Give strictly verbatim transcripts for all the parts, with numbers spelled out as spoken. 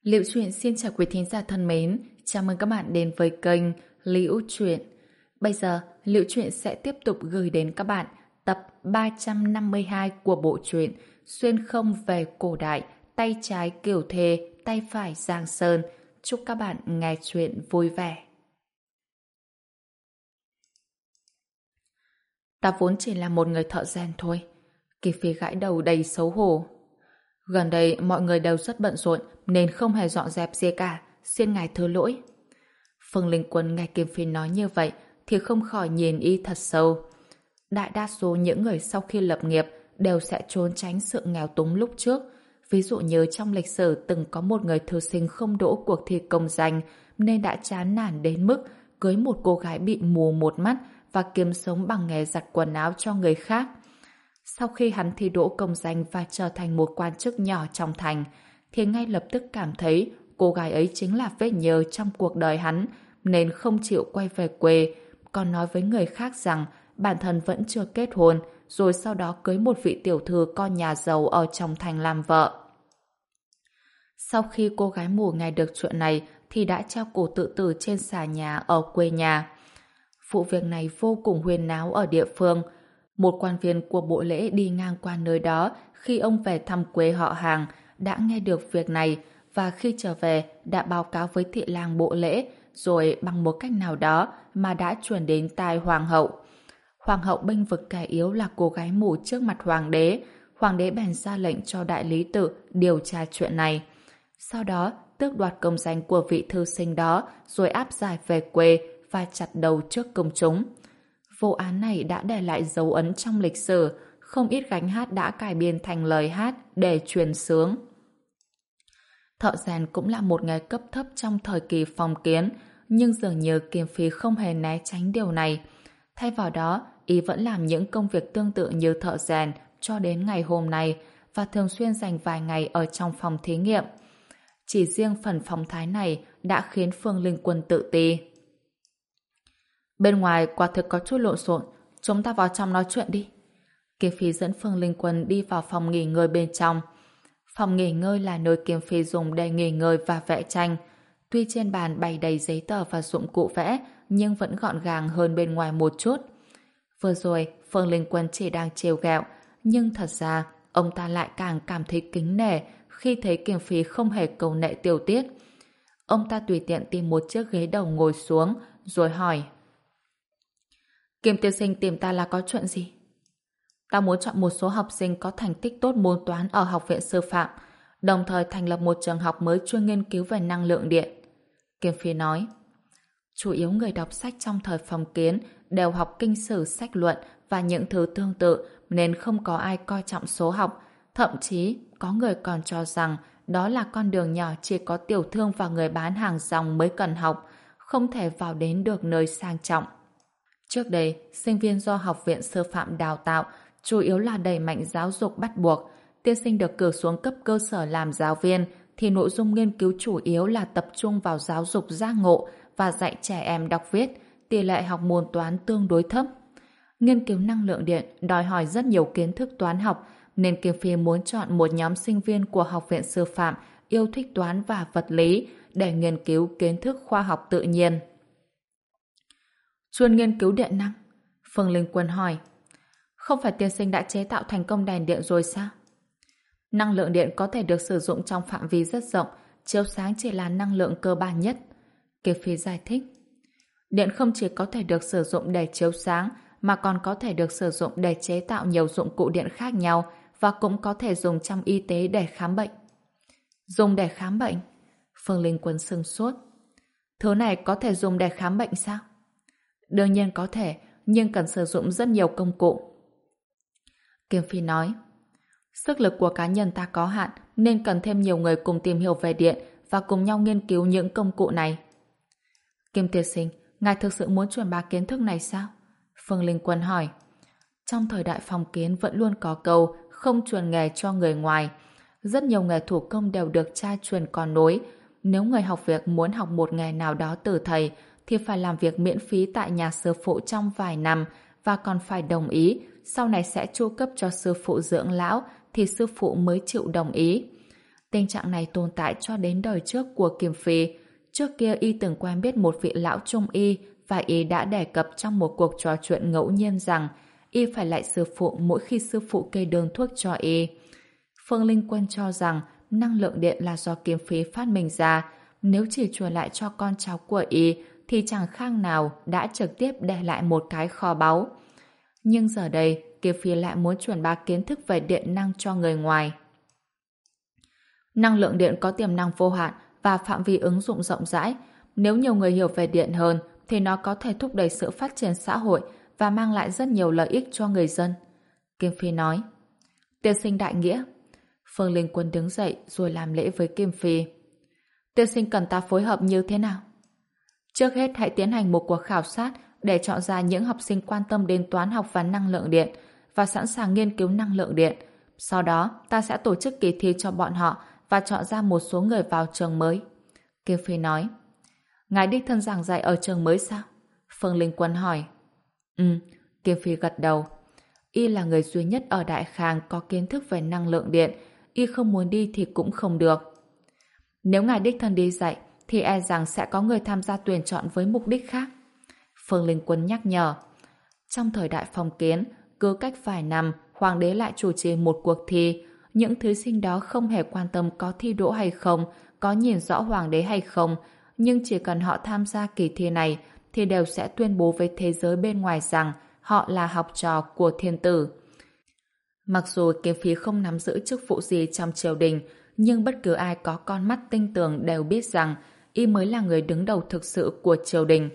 Liễu Chuyện xin chào quý thính giả thân mến, chào mừng các bạn đến với kênh Liễu Chuyện. Bây giờ, Liễu Chuyện sẽ tiếp tục gửi đến các bạn tập ba trăm năm mươi hai của bộ truyện Xuyên không về cổ đại, tay trái Kiều Thề, tay phải Giang Sơn. Chúc các bạn nghe chuyện vui vẻ. Ta vốn chỉ là một người thợ rèn thôi. Kỳ Phi gãi đầu đầy xấu hổ. Gần đây mọi người đều rất bận rộn nên không hề dọn dẹp gì cả, xin ngài thứ lỗi. Phương Linh Quân nghe Kim Phi nói như vậy thì không khỏi nhìn y thật sâu. Đại đa số những người sau khi lập nghiệp đều sẽ trốn tránh sự nghèo túng lúc trước. Ví dụ như trong lịch sử từng có một người thư sinh không đỗ cuộc thi công danh nên đã chán nản đến mức cưới một cô gái bị mù một mắt và kiếm sống bằng nghề giặt quần áo cho người khác. Sau khi hắn thi đỗ công danh và trở thành một quan chức nhỏ trong thành, thì ngay lập tức cảm thấy cô gái ấy chính là vết nhơ trong cuộc đời hắn, nên không chịu quay về quê, còn nói với người khác rằng bản thân vẫn chưa kết hôn, rồi sau đó cưới một vị tiểu thư con nhà giàu ở trong thành làm vợ. Sau khi cô gái mù nghe được chuyện này, thì đã treo cổ tự tử trên xà nhà ở quê nhà. Vụ việc này vô cùng huyên náo ở địa phương. Một quan viên của bộ lễ đi ngang qua nơi đó khi ông về thăm quê họ hàng đã nghe được việc này và khi trở về đã báo cáo với thị lang bộ lễ, rồi bằng một cách nào đó mà đã truyền đến tai hoàng hậu. Hoàng hậu bênh vực kẻ yếu là cô gái mù trước mặt hoàng đế. Hoàng đế bèn ra lệnh cho đại lý tự điều tra chuyện này. Sau đó tước đoạt công danh của vị thư sinh đó, rồi áp giải về quê và chặt đầu trước công chúng. Vụ án này đã để lại dấu ấn trong lịch sử, không ít gánh hát đã cải biên thành lời hát để truyền xướng. Thợ rèn cũng là một nghề cấp thấp trong thời kỳ phong kiến, nhưng dường như Kim Phi không hề né tránh điều này. Thay vào đó, y vẫn làm những công việc tương tự như thợ rèn cho đến ngày hôm nay và thường xuyên dành vài ngày ở trong phòng thí nghiệm. Chỉ riêng phần phong thái này đã khiến Phương Linh Quân tự ti. Bên ngoài quả thực có chút lộn xộn, chúng ta vào trong nói chuyện đi. Kim Phi dẫn Phương Linh Quân đi vào phòng nghỉ ngơi bên trong. Phòng nghỉ ngơi là nơi Kim Phi dùng để nghỉ ngơi và vẽ tranh. Tuy trên bàn bày đầy giấy tờ và dụng cụ vẽ, nhưng vẫn gọn gàng hơn bên ngoài một chút. Vừa rồi, Phương Linh Quân chỉ đang trêu ghẹo, nhưng thật ra ông ta lại càng cảm thấy kính nể khi thấy Kim Phi không hề câu nệ tiểu tiết. Ông ta tùy tiện tìm một chiếc ghế đầu ngồi xuống, rồi hỏi: Kim tiên sinh tìm ta là có chuyện gì? Ta muốn chọn một số học sinh có thành tích tốt môn toán ở học viện sư phạm, đồng thời thành lập một trường học mới chuyên nghiên cứu về năng lượng điện. Kim Phi nói. Chủ yếu người đọc sách trong thời phong kiến đều học kinh sử, sách luận và những thứ tương tự, nên không có ai coi trọng số học. Thậm chí có người còn cho rằng đó là con đường nhỏ chỉ có tiểu thương và người bán hàng rong mới cần học, không thể vào đến được nơi sang trọng. Trước đây, sinh viên do học viện sư phạm đào tạo chủ yếu là đẩy mạnh giáo dục bắt buộc. Tiên sinh được cử xuống cấp cơ sở làm giáo viên thì nội dung nghiên cứu chủ yếu là tập trung vào giáo dục giác ngộ và dạy trẻ em đọc viết, tỷ lệ học môn toán tương đối thấp. Nghiên cứu năng lượng điện đòi hỏi rất nhiều kiến thức toán học, nên Kim Phi muốn chọn một nhóm sinh viên của học viện sư phạm yêu thích toán và vật lý để nghiên cứu kiến thức khoa học tự nhiên. Chuyên nghiên cứu điện năng? Phương Linh Quân hỏi. Không phải tiên sinh đã chế tạo thành công đèn điện rồi sao? Năng lượng điện có thể được sử dụng trong phạm vi rất rộng, chiếu sáng chỉ là năng lượng cơ bản nhất. Kim Phi giải thích. Điện không chỉ có thể được sử dụng để chiếu sáng, mà còn có thể được sử dụng để chế tạo nhiều dụng cụ điện khác nhau và cũng có thể dùng trong y tế để khám bệnh. Dùng để khám bệnh? Phương Linh Quân sững sốt. Thứ này có thể dùng để khám bệnh sao? Đương nhiên có thể, nhưng cần sử dụng rất nhiều công cụ. Kim Phi nói. Sức lực của cá nhân ta có hạn, nên cần thêm nhiều người cùng tìm hiểu về điện và cùng nhau nghiên cứu những công cụ này. Kim tiên sinh, ngài thực sự muốn truyền bá kiến thức này sao? Phương Linh Quân hỏi. Trong thời đại phong kiến vẫn luôn có câu không truyền nghề cho người ngoài. Rất nhiều nghề thủ công đều được cha truyền con nối. Nếu người học việc muốn học một nghề nào đó từ thầy thì phải làm việc miễn phí tại nhà sư phụ trong vài năm và còn phải đồng ý, sau này sẽ chu cấp cho sư phụ dưỡng lão thì sư phụ mới chịu đồng ý. Tình trạng này tồn tại cho đến đời trước của Kim Phi. Trước kia y từng quen biết một vị lão trung y và y đã đề cập trong một cuộc trò chuyện ngẫu nhiên rằng y phải lại sư phụ mỗi khi sư phụ kê đơn thuốc cho y. Phương Linh Quân cho rằng năng lượng điện là do Kim Phi phát minh ra, nếu chỉ truyền lại cho con cháu của y thì chẳng khác nào đã trực tiếp để lại một cái kho báu. Nhưng giờ đây, Kim Phi lại muốn truyền bá kiến thức về điện năng cho người ngoài. Năng lượng điện có tiềm năng vô hạn và phạm vi ứng dụng rộng rãi. Nếu nhiều người hiểu về điện hơn, thì nó có thể thúc đẩy sự phát triển xã hội và mang lại rất nhiều lợi ích cho người dân. Kim Phi nói. Tiên sinh đại nghĩa. Phương Linh Quân đứng dậy rồi làm lễ với Kim Phi. Tiên sinh cần ta phối hợp như thế nào? Trước hết hãy tiến hành một cuộc khảo sát để chọn ra những học sinh quan tâm đến toán học và năng lượng điện và sẵn sàng nghiên cứu năng lượng điện. Sau đó, ta sẽ tổ chức kỳ thi cho bọn họ và chọn ra một số người vào trường mới. Kim Phi nói. Ngài đích thân giảng dạy ở trường mới sao? Phương Linh Quân hỏi. Ừ, Kim Phi gật đầu. Y là người duy nhất ở Đại Khang có kiến thức về năng lượng điện. Y không muốn đi thì cũng không được. Nếu ngài đích thân đi dạy thì e rằng sẽ có người tham gia tuyển chọn với mục đích khác. Phương Linh Quân nhắc nhở. Trong thời đại phong kiến, cứ cách vài năm, hoàng đế lại chủ trì một cuộc thi. Những thí sinh đó không hề quan tâm có thi đỗ hay không, có nhìn rõ hoàng đế hay không, nhưng chỉ cần họ tham gia kỳ thi này thì đều sẽ tuyên bố với thế giới bên ngoài rằng họ là học trò của thiên tử. Mặc dù Kim Phi không nắm giữ chức vụ gì trong triều đình, nhưng bất cứ ai có con mắt tinh tường đều biết rằng y mới là người đứng đầu thực sự của triều đình.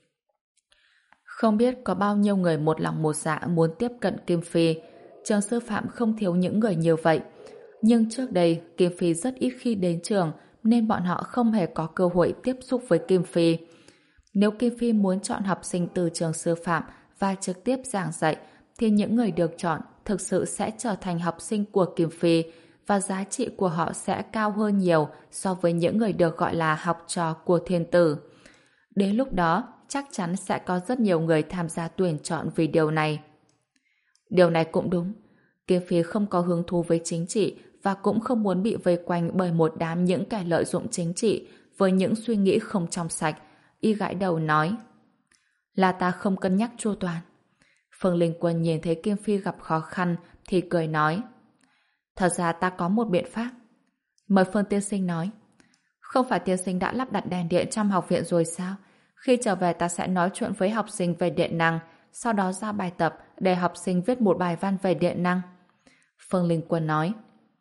Không biết có bao nhiêu người một lòng một dạ muốn tiếp cận Kim Phi. Trường sư phạm không thiếu những người như vậy. Nhưng trước đây, Kim Phi rất ít khi đến trường, nên bọn họ không hề có cơ hội tiếp xúc với Kim Phi. Nếu Kim Phi muốn chọn học sinh từ trường sư phạm và trực tiếp giảng dạy, thì những người được chọn thực sự sẽ trở thành học sinh của Kim Phi và giá trị của họ sẽ cao hơn nhiều so với những người được gọi là học trò của thiên tử. Đến lúc đó, chắc chắn sẽ có rất nhiều người tham gia tuyển chọn vì điều này. Điều này cũng đúng. Kim Phi không có hứng thú với chính trị và cũng không muốn bị vây quanh bởi một đám những kẻ lợi dụng chính trị với những suy nghĩ không trong sạch. Y gãi đầu nói. Là ta không cân nhắc chu toàn. Phương Linh Quân nhìn thấy Kim Phi gặp khó khăn thì cười nói. Thật ra ta có một biện pháp. Mời Phương tiên sinh nói. Không phải tiên sinh đã lắp đặt đèn điện trong học viện rồi sao? Khi trở về ta sẽ nói chuyện với học sinh về điện năng, sau đó ra bài tập để học sinh viết một bài văn về điện năng. Phương Linh Quân nói.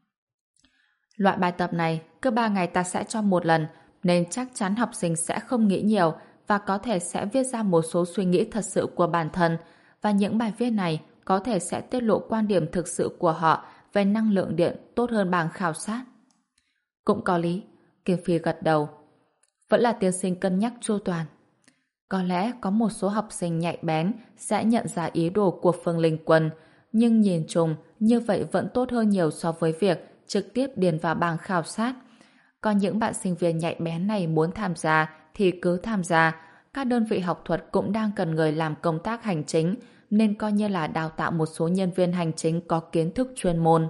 Loại bài tập này cứ ba ngày ta sẽ cho một lần, nên chắc chắn học sinh sẽ không nghĩ nhiều và có thể sẽ viết ra một số suy nghĩ thật sự của bản thân, và những bài viết này có thể sẽ tiết lộ quan điểm thực sự của họ về năng lượng điện tốt hơn bảng khảo sát. Cũng có lý. Kim Phi gật đầu. Vẫn là tiên sinh cân nhắc chu toàn. Có lẽ có một số học sinh nhạy bén sẽ nhận ra ý đồ của Phương Linh Quân, nhưng nhìn chung như vậy vẫn tốt hơn nhiều so với việc trực tiếp điền vào bảng khảo sát. Còn những bạn sinh viên nhạy bén này muốn tham gia thì cứ tham gia. Các đơn vị học thuật cũng đang cần người làm công tác hành chính, nên coi như là đào tạo một số nhân viên hành chính có kiến thức chuyên môn.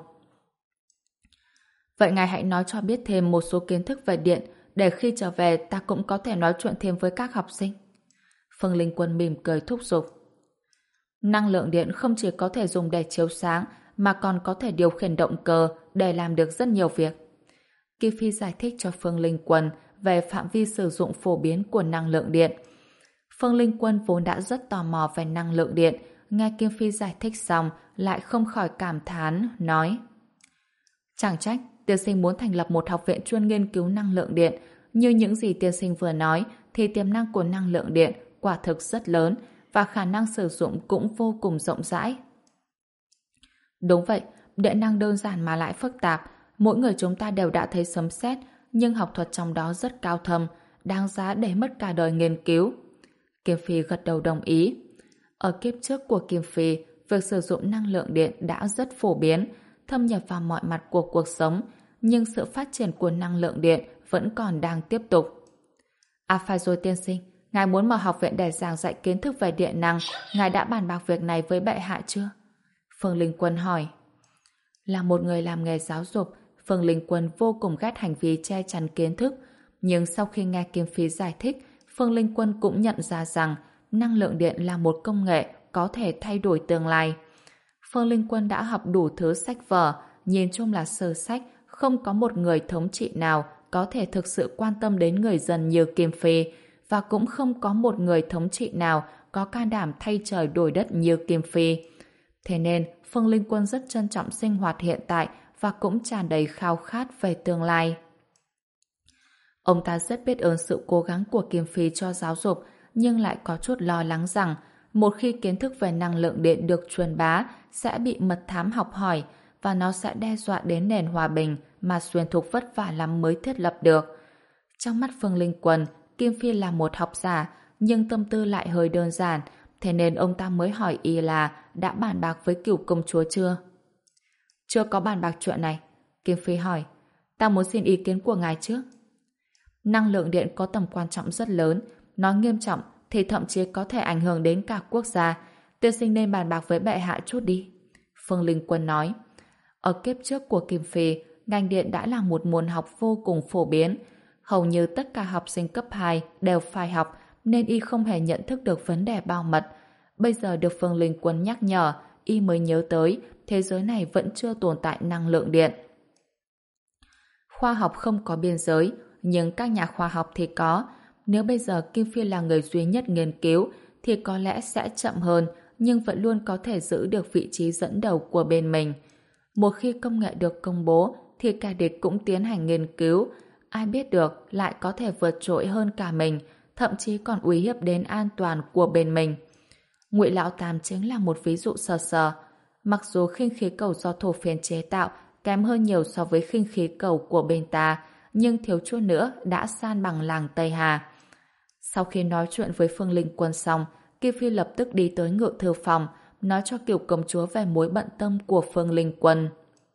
Vậy ngài hãy nói cho biết thêm một số kiến thức về điện, để khi trở về ta cũng có thể nói chuyện thêm với các học sinh. Phương Linh Quân mỉm cười thúc giục. Năng lượng điện không chỉ có thể dùng để chiếu sáng, mà còn có thể điều khiển động cơ để làm được rất nhiều việc. Kim Phi giải thích cho Phương Linh Quân về phạm vi sử dụng phổ biến của năng lượng điện. Phương Linh Quân vốn đã rất tò mò về năng lượng điện, nghe Kim Phi giải thích xong lại không khỏi cảm thán, nói. Chẳng trách, tiên sinh muốn thành lập một học viện chuyên nghiên cứu năng lượng điện. Như những gì tiên sinh vừa nói, thì tiềm năng của năng lượng điện quả thực rất lớn và khả năng sử dụng cũng vô cùng rộng rãi. Đúng vậy, điện năng đơn giản mà lại phức tạp. Mỗi người chúng ta đều đã thấy sấm sét, nhưng học thuật trong đó rất cao thâm, đáng giá để mất cả đời nghiên cứu. Kim Phi gật đầu đồng ý. Ở kiếp trước của Kim Phi, việc sử dụng năng lượng điện đã rất phổ biến, thâm nhập vào mọi mặt của cuộc sống, nhưng sự phát triển của năng lượng điện vẫn còn đang tiếp tục. À phải rồi tiên sinh, ngài muốn mở học viện để giảng dạy kiến thức về điện năng, ngài đã bàn bạc việc này với bệ hạ chưa? Phương Linh Quân hỏi. Là một người làm nghề giáo dục, Phương Linh Quân vô cùng ghét hành vi che chắn kiến thức, nhưng sau khi nghe Kim Phi giải thích, Phương Linh Quân cũng nhận ra rằng năng lượng điện là một công nghệ có thể thay đổi tương lai. Phương Linh Quân đã học đủ thứ sách vở, nhìn chung là sơ sách, không có một người thống trị nào có thể thực sự quan tâm đến người dân như Kim Phi, và cũng không có một người thống trị nào có can đảm thay trời đổi đất như Kim Phi. Thế nên, Phương Linh Quân rất trân trọng sinh hoạt hiện tại và cũng tràn đầy khao khát về tương lai. Ông ta rất biết ơn sự cố gắng của Kim Phi cho giáo dục, nhưng lại có chút lo lắng rằng một khi kiến thức về năng lượng điện được truyền bá sẽ bị mật thám học hỏi và nó sẽ đe dọa đến nền hòa bình mà Xuyên Thục vất vả lắm mới thiết lập được. Trong mắt Phương Linh Quân, Kim Phi là một học giả, nhưng tâm tư lại hơi đơn giản, thế nên ông ta mới hỏi y là đã bàn bạc với Cửu công chúa chưa? Chưa có bàn bạc chuyện này. Kim Phi hỏi, ta muốn xin ý kiến của ngài trước. Năng lượng điện có tầm quan trọng rất lớn, nói nghiêm trọng thì thậm chí có thể ảnh hưởng đến cả quốc gia. Tiên sinh nên bàn bạc với bệ hạ chút đi. Phương Linh Quân nói. Ở kiếp trước của Kim Phi, ngành điện đã là một môn học vô cùng phổ biến. Hầu như tất cả học sinh cấp hai đều phải học, nên y không hề nhận thức được vấn đề bảo mật. Bây giờ được Phương Linh Quân nhắc nhở, y mới nhớ tới thế giới này vẫn chưa tồn tại năng lượng điện. Khoa học không có biên giới, nhưng các nhà khoa học thì có. Nếu bây giờ Kim Phi là người duy nhất nghiên cứu, thì có lẽ sẽ chậm hơn, nhưng vẫn luôn có thể giữ được vị trí dẫn đầu của bên mình. Một khi công nghệ được công bố, thì kẻ địch cũng tiến hành nghiên cứu. Ai biết được lại có thể vượt trội hơn cả mình, thậm chí còn uy hiếp đến an toàn của bên mình. Ngụy Lão Tam chính là một ví dụ sờ sờ. Mặc dù khinh khí cầu do thổ phiến chế tạo kém hơn nhiều so với khinh khí cầu của bên ta, nhưng thiếu chút nữa đã san bằng làng Tây Hà. Sau khi nói chuyện với Phương Linh Quân xong, Kim Phi lập tức đi tới ngự thư phòng, nói cho Kiều công chúa về mối bận tâm của Phương Linh Quân.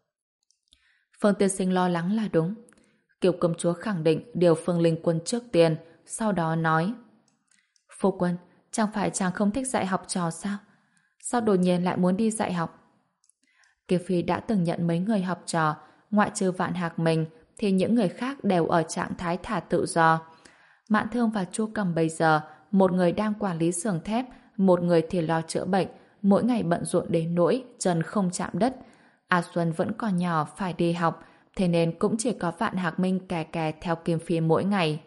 Phương tiên sinh lo lắng là đúng. Kiều công chúa khẳng định điều Phương Linh Quân trước tiên, sau đó nói: Phu quân, chẳng phải chàng không thích dạy học trò sao? Sao đột nhiên lại muốn đi dạy học? Kim Phi đã từng nhận mấy người học trò, ngoại trừ Vạn Hạc mình thì những người khác đều ở trạng thái thả tự do. Mạn Thương và Chu Cầm bây giờ, một người đang quản lý xưởng thép, một người thì lo chữa bệnh, mỗi ngày bận rộn đến nỗi chân không chạm đất. A Xuân vẫn còn nhỏ phải đi học, thế nên cũng chỉ có Vạn Hạc Minh kè kè theo Kim Phi mỗi ngày.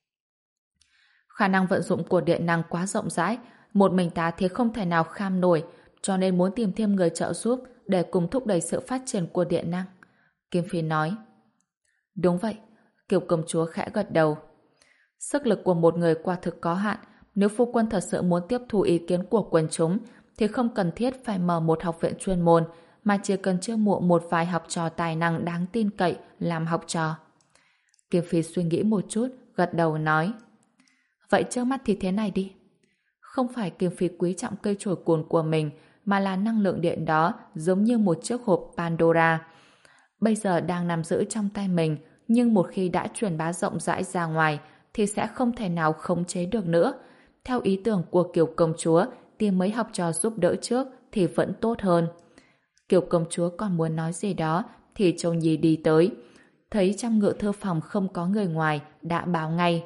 Khả năng vận dụng của điện năng quá rộng rãi, một mình ta thì không thể nào kham nổi, cho nên muốn tìm thêm người trợ giúp để cùng thúc đẩy sự phát triển của điện năng. Kim Phi nói. Đúng vậy, Kiều công chúa khẽ gật đầu. Sức lực của một người quả thực có hạn, nếu phu quân thật sự muốn tiếp thu ý kiến của quần chúng thì không cần thiết phải mở một học viện chuyên môn, mà chỉ cần chiêu mộ một vài học trò tài năng đáng tin cậy làm học trò. Kim Phi suy nghĩ một chút, gật đầu nói. Vậy trước mắt thì thế này đi. Không phải Kim Phi quý trọng cây chổi cồn của mình, mà là năng lượng điện đó giống như một chiếc hộp Pandora. Bây giờ đang nằm giữ trong tay mình, nhưng một khi đã truyền bá rộng rãi ra ngoài thì sẽ không thể nào khống chế được nữa. Theo ý tưởng của Kiều công chúa, tìm mấy học trò giúp đỡ trước thì vẫn tốt hơn. Kiều công chúa còn muốn nói gì đó thì Châu Nhi đi tới. Thấy trong ngự thư phòng không có người ngoài, đã báo ngay.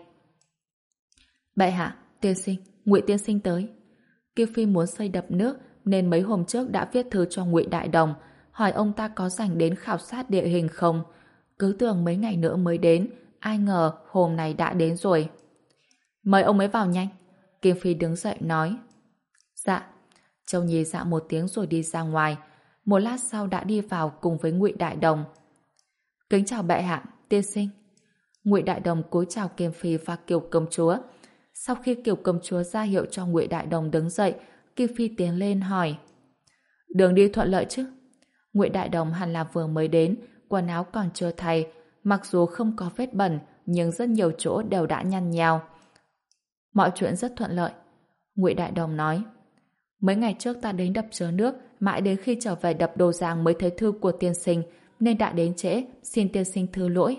Bệ hạ, tiên sinh, Ngụy tiên sinh tới. Kim Phi muốn xây đập nước nên mấy hôm trước đã viết thư cho Ngụy Đại Đồng, hỏi ông ta có rảnh đến khảo sát địa hình không. Cứ tưởng mấy ngày nữa mới đến, ai ngờ hôm nay đã đến rồi. Mời ông ấy vào nhanh. Kim Phi đứng dậy nói. Dạ. Châu Nhi dạ một tiếng rồi đi ra ngoài. Một lát sau đã đi vào cùng với Ngụy Đại Đồng. Kính chào bệ hạ, tiên sinh. Ngụy Đại Đồng cúi chào Kim Phi và Kiều công chúa. Sau khi Kiều công chúa ra hiệu cho Ngụy Đại Đồng đứng dậy, Kim Phi tiến lên hỏi. Đường đi thuận lợi chứ? Ngụy Đại Đồng hẳn là vừa mới đến, quần áo còn chưa thay, mặc dù không có vết bẩn, nhưng rất nhiều chỗ đều đã nhăn nheo. Mọi chuyện rất thuận lợi. Ngụy Đại Đồng nói. Mấy ngày trước ta đến đập chứa nước, mãi đến khi trở về đập Đồ Giang mới thấy thư của tiên sinh, nên đã đến trễ, xin tiên sinh thứ lỗi.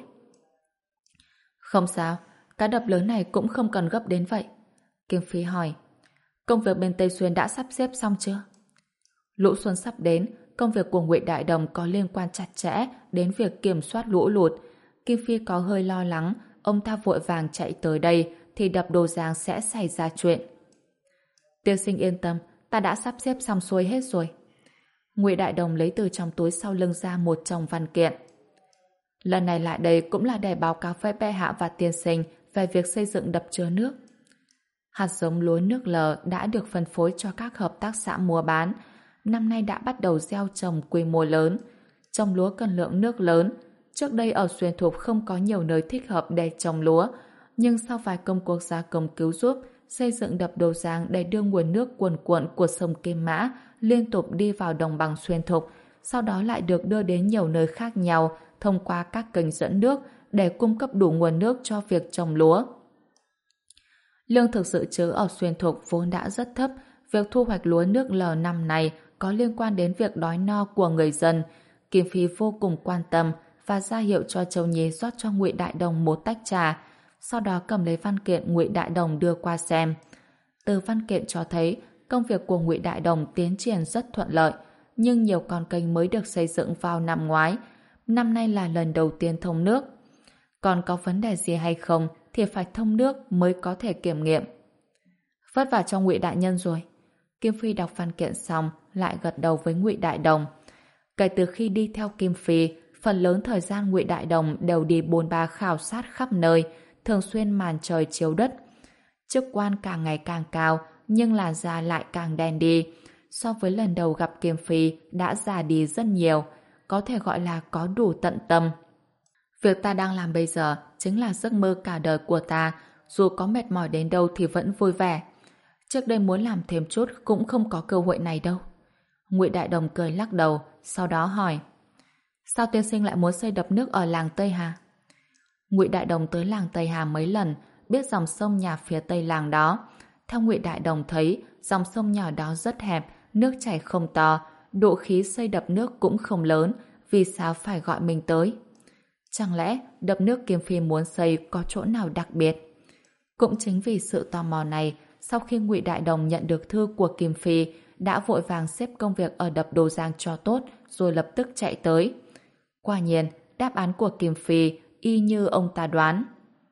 Không sao, cái đập lớn này cũng không cần gấp đến vậy. Kim Phi hỏi. Công việc bên Tây Xuyên đã sắp xếp xong chưa? Lũ xuân sắp đến, công việc của Ngụy Đại Đồng có liên quan chặt chẽ đến việc kiểm soát lũ lụt. Kim Phi có hơi lo lắng, ông ta vội vàng chạy tới đây thì đập Đồ Giang sẽ xảy ra chuyện. Tiên sinh yên tâm, ta đã sắp xếp xong xuôi hết rồi. Ngụy Đại Đồng lấy từ trong túi sau lưng ra một chồng văn kiện. Lần này lại đây cũng là để báo cáo với bệ hạ và tiên sinh về việc xây dựng đập chứa nước. Hạt giống lúa nước lờ đã được phân phối cho các hợp tác xã mua bán. Năm nay đã bắt đầu gieo trồng quy mô lớn. Trồng lúa cần lượng nước lớn. Trước đây ở Xuyên Thục không có nhiều nơi thích hợp để trồng lúa, nhưng sau vài công cuộc gia công cứu giúp, xây dựng đập Đồ Giang để đưa nguồn nước cuồn cuộn của sông Kim Mã liên tục đi vào đồng bằng Xuyên Thục, sau đó lại được đưa đến nhiều nơi khác nhau thông qua các kênh dẫn nước để cung cấp đủ nguồn nước cho việc trồng lúa. Lương thực dự trữ ở Xuyên Thục vốn đã rất thấp, việc thu hoạch lúa nước lờ năm này có liên quan đến việc đói no của người dân. Kim Phi vô cùng quan tâm và ra hiệu cho Châu Nhi rót cho Ngụy Đại Đồng một tách trà, sau đó cầm lấy văn kiện Ngụy Đại Đồng đưa qua xem. Từ văn kiện cho thấy công việc của Ngụy Đại Đồng tiến triển rất thuận lợi, nhưng nhiều con kênh mới được xây dựng vào năm ngoái. Năm nay là lần đầu tiên thông nước. Còn có vấn đề gì hay không thì phải thông nước mới có thể kiểm nghiệm. Vất vả cho Ngụy Đại Nhân rồi. Kim Phi đọc văn kiện xong lại gật đầu với Ngụy Đại Đồng. Kể từ khi đi theo Kim Phi, phần lớn thời gian Ngụy Đại Đồng đều đi bôn ba khảo sát khắp nơi, thường xuyên màn trời chiếu đất. Chức quan càng ngày càng cao, nhưng làn da lại càng đen đi. So với lần đầu gặp Kim Phi đã già đi rất nhiều, có thể gọi là có đủ tận tâm. Việc ta đang làm bây giờ chính là giấc mơ cả đời của ta, dù có mệt mỏi đến đâu thì vẫn vui vẻ. Trước đây muốn làm thêm chút cũng không có cơ hội này đâu. Ngụy Đại Đồng cười lắc đầu, sau đó hỏi: sao tiên sinh lại muốn xây đập nước ở làng Tây Hà? Ngụy Đại Đồng tới làng Tây Hà mấy lần, biết dòng sông nhà phía tây làng đó. Theo Ngụy Đại Đồng thấy, dòng sông nhỏ đó rất hẹp, nước chảy không to, độ khí xây đập nước cũng không lớn, vì sao phải gọi mình tới? Chẳng lẽ đập nước Kim Phi muốn xây có chỗ nào đặc biệt? Cũng chính vì sự tò mò này, sau khi Ngụy Đại Đồng nhận được thư của Kim Phi, đã vội vàng xếp công việc ở đập Đồ Giang cho tốt, rồi lập tức chạy tới. Quả nhiên, đáp án của Kim Phi y như ông ta đoán.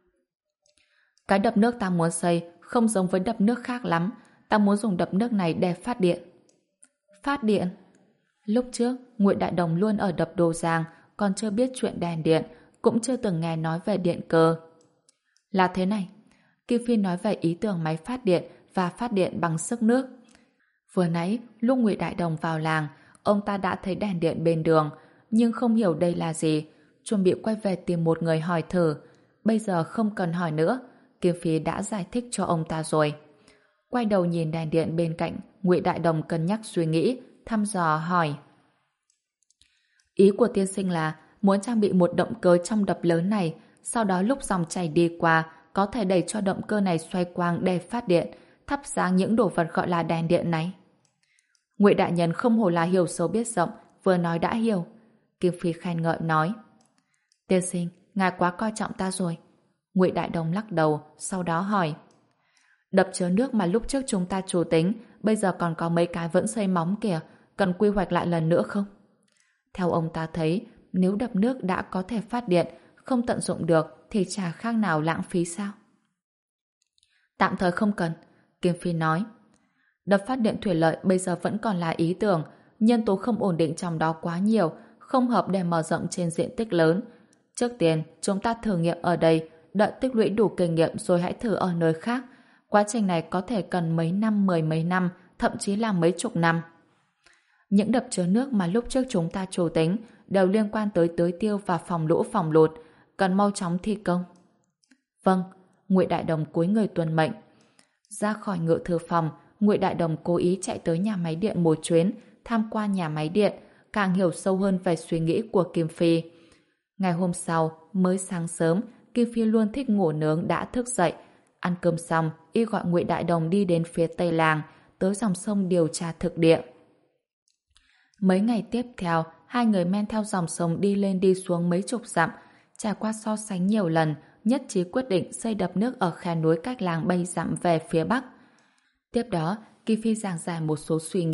Cái đập nước ta muốn xây không giống với đập nước khác lắm. Ta muốn dùng đập nước này để phát điện. Phát điện? Lúc trước, Ngụy Đại Đồng luôn ở đập Đồ Giang, còn chưa biết chuyện đèn điện, cũng chưa từng nghe nói về điện cơ. Là thế này, Kim Phi nói về ý tưởng máy phát điện và phát điện bằng sức nước. Vừa nãy, lúc Ngụy Đại Đồng vào làng, ông ta đã thấy đèn điện bên đường, nhưng không hiểu đây là gì, chuẩn bị quay về tìm một người hỏi thử. Bây giờ không cần hỏi nữa, Kim Phi đã giải thích cho ông ta rồi. Quay đầu nhìn đèn điện bên cạnh, Ngụy Đại Đồng cân nhắc suy nghĩ, thăm dò hỏi: ý của tiên sinh là muốn trang bị một động cơ trong đập lớn này, sau đó lúc dòng chảy đi qua có thể đẩy cho động cơ này xoay quang để phát điện, thắp sáng những đồ vật gọi là đèn điện này. Ngụy Đại Nhân không hổ là hiểu sâu biết rộng, vừa nói đã hiểu. Kim Phi khen ngợi nói: tiên sinh, ngài quá coi trọng ta rồi. Ngụy Đại Đồng lắc đầu, sau đó hỏi: đập chứa nước mà lúc trước chúng ta chủ tính, bây giờ còn có mấy cái vẫn xây móng kìa, cần quy hoạch lại lần nữa không? Theo ông ta thấy, nếu đập nước đã có thể phát điện, không tận dụng được thì chả khác nào lãng phí sao? Tạm thời không cần, Kim Phi nói. Đập phát điện thủy lợi bây giờ vẫn còn là ý tưởng, nhân tố không ổn định trong đó quá nhiều, không hợp để mở rộng trên diện tích lớn. Trước tiên, chúng ta thử nghiệm ở đây, đợi tích lũy đủ kinh nghiệm rồi hãy thử ở nơi khác. Quá trình này có thể cần mấy năm, mười mấy năm, thậm chí là mấy chục năm. Những đập chứa nước mà lúc trước chúng ta chủ tính đều liên quan tới tưới tiêu và phòng lũ phòng lụt, cần mau chóng thi công. Vâng, Ngụy Đại Đồng cúi người tuân mệnh. Ra khỏi ngự thư phòng, Ngụy Đại Đồng cố ý chạy tới nhà máy điện một chuyến, tham quan nhà máy điện, càng hiểu sâu hơn về suy nghĩ của Kim Phi. Ngày hôm sau, mới sáng sớm, Kim Phi luôn thích ngủ nướng đã thức dậy. Ăn cơm xong, y gọi Ngụy Đại Đồng đi đến phía tây làng, tới dòng sông điều tra thực địa. Mấy ngày tiếp theo, hai người men theo dòng sông đi lên đi xuống mấy chục dặm, trải qua so sánh nhiều lần, nhất trí quyết định xây đập nước ở khe núi cách làng bay dặm về phía bắc. Tiếp đó, Kim Phi giảng giải một số suy nghĩ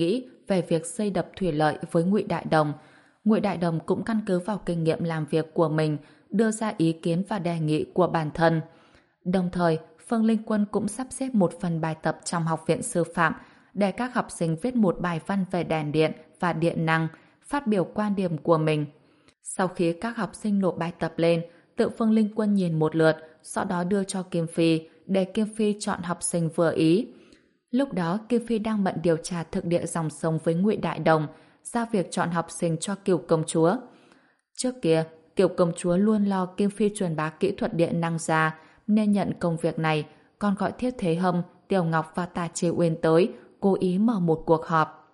về việc xây đập thủy lợi với Ngụy Đại Đồng. Ngụy Đại Đồng cũng căn cứ vào kinh nghiệm làm việc của mình đưa ra ý kiến và đề nghị của bản thân. Đồng thời, Phương Linh Quân cũng sắp xếp một phần bài tập trong học viện sư phạm để các học sinh viết một bài văn về đèn điện và điện năng, phát biểu quan điểm của mình. Sau khi các học sinh nộp bài tập lên, tự Phương Linh Quân nhìn một lượt, sau đó đưa cho Kim Phi để Kim Phi chọn học sinh vừa ý. Lúc đó Kim Phi đang bận điều tra thực địa dòng sông với Ngụy Đại Đồng, ra việc chọn học sinh cho Kiều công chúa. Trước kia, Kiều công chúa luôn lo Kim Phi truyền bá kỹ thuật điện năng ra, nên nhận công việc này, còn gọi Thiết Thế Hâm, Tiểu Ngọc và Tà Chi Uyên tới, cố ý mở một cuộc họp.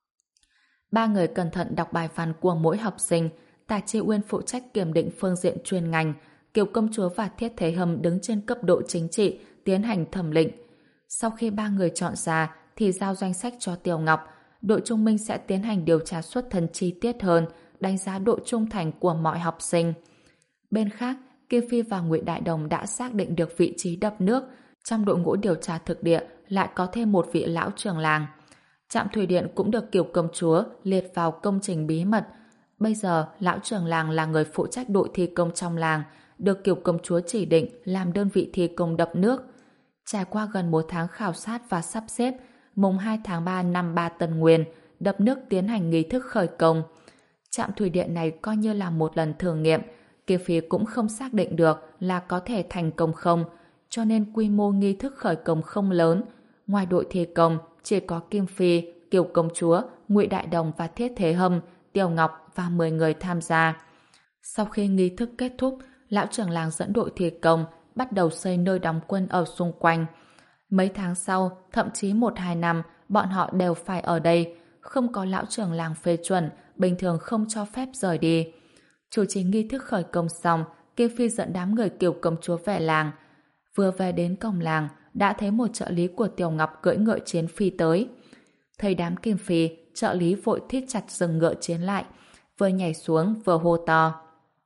Ba người cẩn thận đọc bài văn của mỗi học sinh. Tà Chi Uyên phụ trách kiểm định phương diện chuyên ngành, Kiều công chúa và Thiết Thế Hâm đứng trên cấp độ chính trị tiến hành thẩm định. Sau khi ba người chọn ra thì giao danh sách cho Tiểu Ngọc. Đội Trung Minh sẽ tiến hành điều tra xuất thân chi tiết hơn, đánh giá độ trung thành của mọi học sinh. Bên khác, Kim Phi và Ngụy Đại Đồng đã xác định được vị trí đập nước. Trong đội ngũ điều tra thực địa lại có thêm một vị lão trưởng làng. Trạm thủy điện cũng được Kiều công chúa liệt vào công trình bí mật. Bây giờ, lão trưởng làng là người phụ trách đội thi công trong làng, được Kiều công chúa chỉ định làm đơn vị thi công đập nước. Trải qua gần một tháng khảo sát và sắp xếp, mùng hai tháng ba năm Ba Tân Nguyên, đập nước tiến hành nghi thức khởi công. Trạm thủy điện này coi như là một lần thử nghiệm, Kim Phi cũng không xác định được là có thể thành công không, cho nên quy mô nghi thức khởi công không lớn. Ngoài đội thi công, chỉ có Kim Phi, Kiều công chúa, Ngụy Đại Đồng và Thiết Thế Hâm, Tiểu Ngọc và mười người tham gia. Sau khi nghi thức kết thúc, lão trưởng làng dẫn đội thi công bắt đầu xây nơi đóng quân ở xung quanh. Mấy tháng sau, thậm chí một hai năm, bọn họ đều phải ở đây. Không có lão trưởng làng phê chuẩn, bình thường không cho phép rời đi. Chủ trì nghi thức khởi công xong, Kim Phi dẫn đám người Kiều công chúa về làng. Vừa về đến cổng làng, đã thấy một trợ lý của Tiểu Ngọc cưỡi ngựa chiến phi tới. Thấy đám Kim Phi, trợ lý vội thít chặt dừng ngựa chiến lại, vừa nhảy xuống vừa hô to.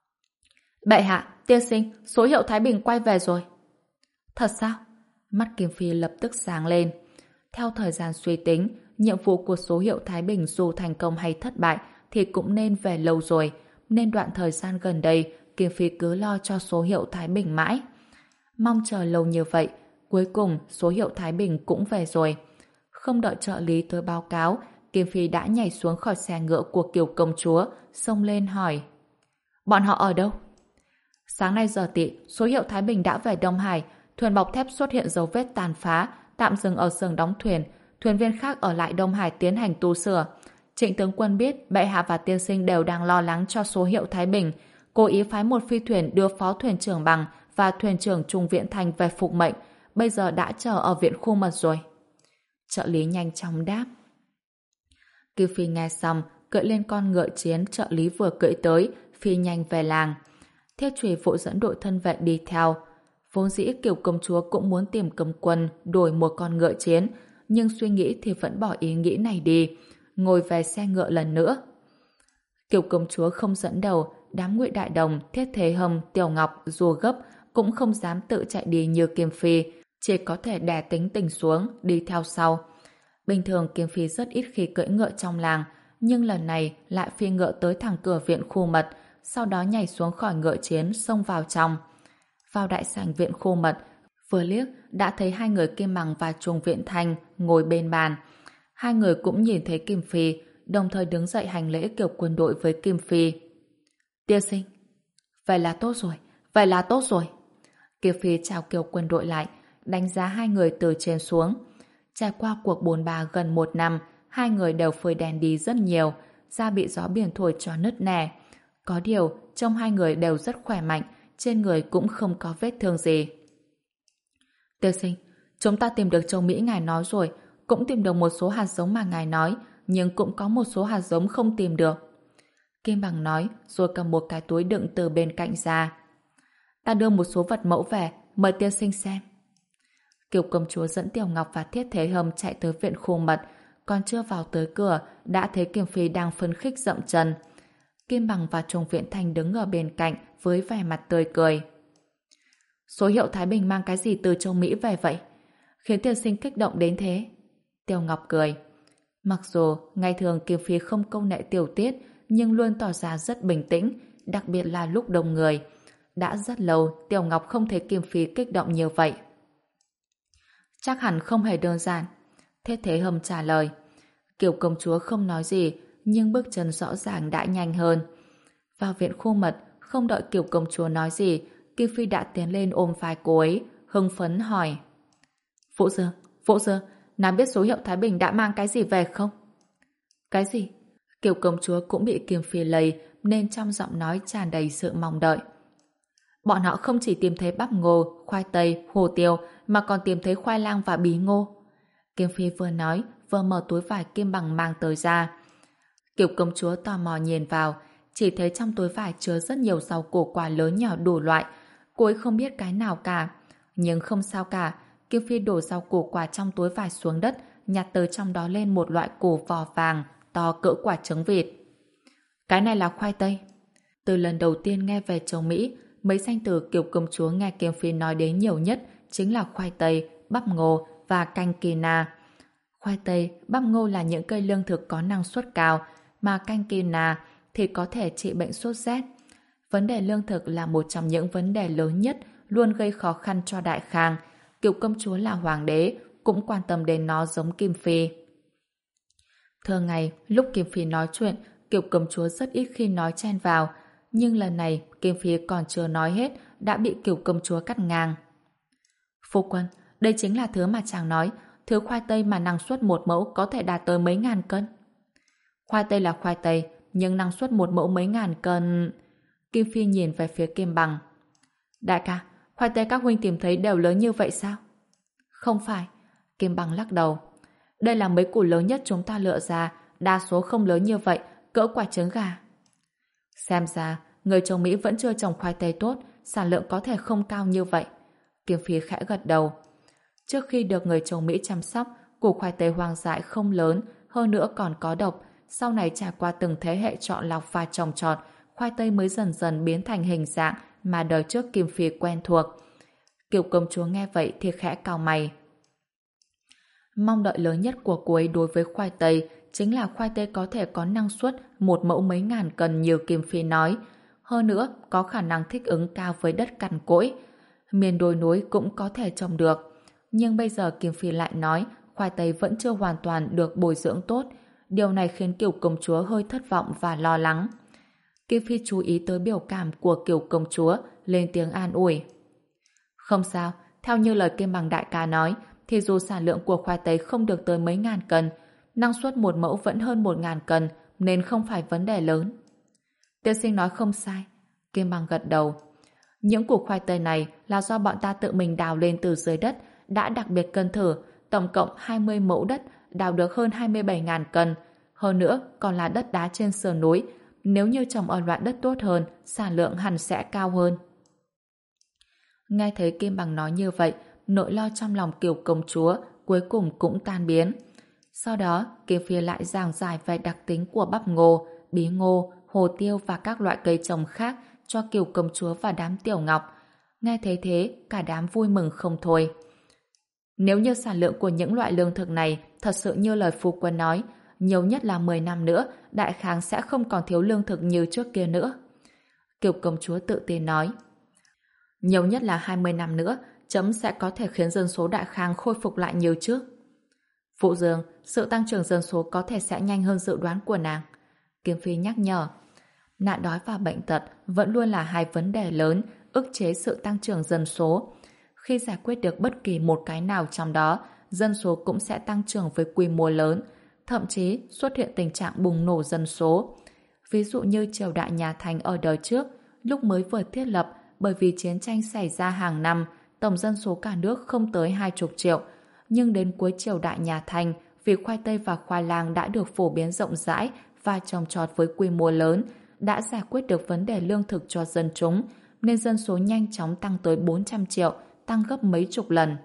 Bệ hạ, tiên sinh, số hiệu Thái Bình quay về rồi. Thật sao? Mắt Kim Phi lập tức sáng lên. Theo thời gian suy tính, nhiệm vụ của số hiệu Thái Bình dù thành công hay thất bại thì cũng nên về lâu rồi, nên đoạn thời gian gần đây Kim Phi cứ lo cho số hiệu Thái Bình mãi. Mong chờ lâu như vậy, cuối cùng số hiệu Thái Bình cũng về rồi. Không đợi trợ lý tới báo cáo, Kim Phi đã nhảy xuống khỏi xe ngựa của Kiều công chúa, xông lên hỏi. Bọn họ ở đâu? Sáng nay giờ tỵ, số hiệu Thái Bình đã về Đông Hải, thuyền bọc thép xuất hiện dấu vết tàn phá, tạm dừng ở xưởng đóng thuyền, thuyền viên khác ở lại Đông Hải tiến hành tu sửa. Trịnh tướng quân biết bệ hạ và tiên sinh đều đang lo lắng cho số hiệu Thái Bình, cố ý phái một phi thuyền đưa phó thuyền trưởng Bằng và thuyền trưởng Trung Viễn Thành về phục mệnh, bây giờ đã chờ ở viện khu mật rồi. Trợ lý nhanh chóng đáp. Kiều Phi nghe xong, cưỡi lên con ngựa chiến trợ lý vừa cưỡi tới, phi nhanh về làng. Thiết Trùy vội dẫn đội thân vệ đi theo. Vốn dĩ Kiều công chúa cũng muốn tìm cấm quân đổi một con ngựa chiến, nhưng suy nghĩ thì vẫn bỏ ý nghĩ này đi, ngồi về xe ngựa lần nữa. Kiều công chúa không dẫn đầu, đám Ngụy Đại Đồng, Thiết Thế Hâm, Tiểu Ngọc rùa gấp cũng không dám tự chạy đi như Kim Phi, chỉ có thể đè tính tình xuống đi theo sau. Bình thường Kim Phi rất ít khi cưỡi ngựa trong làng, nhưng lần này lại phi ngựa tới thẳng cửa viện khu mật, sau đó nhảy xuống khỏi ngựa chiến xông vào trong. Vào đại sảnh viện khu mật, vừa liếc đã thấy hai người Kim Bằng và Trung Viễn Thanh ngồi bên bàn. Hai người cũng nhìn thấy Kim Phi, đồng thời đứng dậy hành lễ kiểu quân đội với Kim Phi. Tiên sinh, vậy là tốt rồi, vậy là tốt rồi. Kim Phi chào kiểu quân đội lại, đánh giá hai người từ trên xuống. Trải qua cuộc bồn bà gần một năm, hai người đều phơi đèn đi rất nhiều, da bị gió biển thổi cho nứt nẻ. Có điều, trông hai người đều rất khỏe mạnh, trên người cũng không có vết thương gì. Tiên sinh, chúng ta tìm được châu Mỹ ngài nói rồi, cũng tìm được một số hạt giống mà ngài nói, nhưng cũng có một số hạt giống không tìm được. Kim Bằng nói, rồi cầm một cái túi đựng từ bên cạnh ra. Ta đưa một số vật mẫu về, mời tiên sinh xem. Kiều công chúa dẫn Tiểu Ngọc và Thiết Thế Hâm chạy tới viện khu mật, còn chưa vào tới cửa, đã thấy Kim Phi đang phấn khích dậm chân. Kim Bằng và Trung Viễn Thành đứng ở bên cạnh với vẻ mặt tươi cười. Số hiệu Thái Bình mang cái gì từ châu Mỹ về vậy? Khiến tiên sinh kích động đến thế? Tiêu Ngọc cười. Mặc dù ngày thường Kim Phi không câu nệ tiểu tiết, nhưng luôn tỏ ra rất bình tĩnh, đặc biệt là lúc đông người. Đã rất lâu Tiểu Ngọc không thấy Kim Phi kích động như vậy. Chắc hẳn không hề đơn giản. Thiết Thế Hâm trả lời. Kiều công chúa không nói gì, nhưng bước chân rõ ràng đã nhanh hơn. Vào viện khu mật, không đợi Kiều công chúa nói gì, Kim Phi đã tiến lên ôm vai cô ấy, hưng phấn hỏi. Vũ Dương, Vũ Dương, nàng biết số hiệu Thái Bình đã mang cái gì về không? Cái gì? Kiều công chúa cũng bị Kim Phi lây, nên trong giọng nói tràn đầy sự mong đợi. Bọn họ không chỉ tìm thấy bắp ngô, khoai tây, hồ tiêu, mà còn tìm thấy khoai lang và bí ngô. Kim Phi vừa nói, vừa mở túi vải kim bằng mang tới ra. Kiều công chúa tò mò nhìn vào, chỉ thấy trong túi vải chứa rất nhiều rau củ quả lớn nhỏ đủ loại. Cô ấy không biết cái nào cả. Nhưng không sao cả, Kim Phi đổ rau củ quả trong túi vải xuống đất, nhặt từ trong đó lên một loại củ vỏ vàng, to cỡ quả trứng vịt. Cái này là khoai tây. Từ lần đầu tiên nghe về châu Mỹ, mấy danh từ Kiều công chúa nghe Kim Phi nói đến nhiều nhất chính là khoai tây, bắp ngô và canh kỳ na. Khoai tây, bắp ngô là những cây lương thực có năng suất cao, mà canh kỳ na thì có thể trị bệnh sốt rét. Vấn đề lương thực là một trong những vấn đề lớn nhất luôn gây khó khăn cho Đại Khang. Kiều công chúa là hoàng đế, cũng quan tâm đến nó giống Kim Phi. Thường ngày, lúc Kim Phi nói chuyện, Kiều công chúa rất ít khi nói chen vào, nhưng lần này Kim Phi còn chưa nói hết đã bị Kiều công chúa cắt ngang. Phu quân, đây chính là thứ mà chàng nói, thứ khoai tây mà năng suất một mẫu có thể đạt tới mấy ngàn cân. Khoai tây là khoai tây, nhưng năng suất một mẫu mấy ngàn cân... Kim Phi nhìn về phía Kim Bằng. Đại ca, khoai tây các huynh tìm thấy đều lớn như vậy sao? Không phải. Kim Bằng lắc đầu. Đây là mấy củ lớn nhất chúng ta lựa ra, đa số không lớn như vậy, cỡ quả trứng gà. Xem ra, người trồng Mỹ vẫn chưa trồng khoai tây tốt, sản lượng có thể không cao như vậy. Kim Phi khẽ gật đầu. Trước khi được người trồng Mỹ chăm sóc, củ khoai tây hoang dại không lớn, hơn nữa còn có độc. Sau này trải qua từng thế hệ chọn lọc và trồng trọt, khoai tây mới dần dần biến thành hình dạng mà đời trước Kim Phi quen thuộc. Kiều công chúa nghe vậy thì khẽ cau mày. Mong đợi lớn nhất của cô ấy đối với khoai tây chính là khoai tây có thể có năng suất một mẫu mấy ngàn cân như Kim Phi nói. Hơn nữa, có khả năng thích ứng cao với đất cằn cỗi. Miền đồi núi cũng có thể trồng được. Nhưng bây giờ Kim Phi lại nói khoai tây vẫn chưa hoàn toàn được bồi dưỡng tốt. Điều này khiến Kiều công chúa hơi thất vọng và lo lắng. Kim Phi chú ý tới biểu cảm của Kiều công chúa, lên tiếng an ủi. Không sao, theo như lời Kim Bằng đại ca nói, thì dù sản lượng của khoai tây không được tới mấy ngàn cân, năng suất một mẫu vẫn hơn một ngàn cân, nên không phải vấn đề lớn. Tiên sinh nói không sai. Kim Bằng gật đầu. Những củ khoai tây này là do bọn ta tự mình đào lên từ dưới đất, đã đặc biệt cân thử, tổng cộng hai mươi mẫu đất, đào được hơn hai mươi bảy ngàn cân. Hơn nữa, còn là đất đá trên sườn núi. Nếu như trồng ở loại đất tốt hơn, sản lượng hẳn sẽ cao hơn. Nghe thấy Kim Bằng nói như vậy, nỗi lo trong lòng Kiều công chúa cuối cùng cũng tan biến. Sau đó, Kim Phi lại giảng giải về đặc tính của bắp ngô, bí ngô, hồ tiêu và các loại cây trồng khác cho Kiều công chúa và đám Tiểu Ngọc. Nghe thấy thế, cả đám vui mừng không thôi. Nếu như sản lượng của những loại lương thực này thật sự như lời phu quân nói, nhiều nhất là mười năm nữa, Đại Khang sẽ không còn thiếu lương thực như trước kia nữa. Kiều công chúa tự tin nói. Nhiều nhất là hai mươi năm nữa, chấm sẽ có thể khiến dân số Đại Khang khôi phục lại như trước. Phụ Dương, sự tăng trưởng dân số có thể sẽ nhanh hơn dự đoán của nàng. Kim Phi nhắc nhở. Nạn đói và bệnh tật vẫn luôn là hai vấn đề lớn ức chế sự tăng trưởng dân số. Khi giải quyết được bất kỳ một cái nào trong đó, dân số cũng sẽ tăng trưởng với quy mô lớn, thậm chí xuất hiện tình trạng bùng nổ dân số. Ví dụ như triều đại nhà Thanh ở đời trước, lúc mới vừa thiết lập, bởi vì chiến tranh xảy ra hàng năm, tổng dân số cả nước không tới hai chục triệu. Nhưng đến cuối triều đại nhà Thanh, vì khoai tây và khoai lang đã được phổ biến rộng rãi và trồng trọt với quy mô lớn, đã giải quyết được vấn đề lương thực cho dân chúng, nên dân số nhanh chóng tăng tới bốn trăm triệu, tăng gấp mấy chục lần.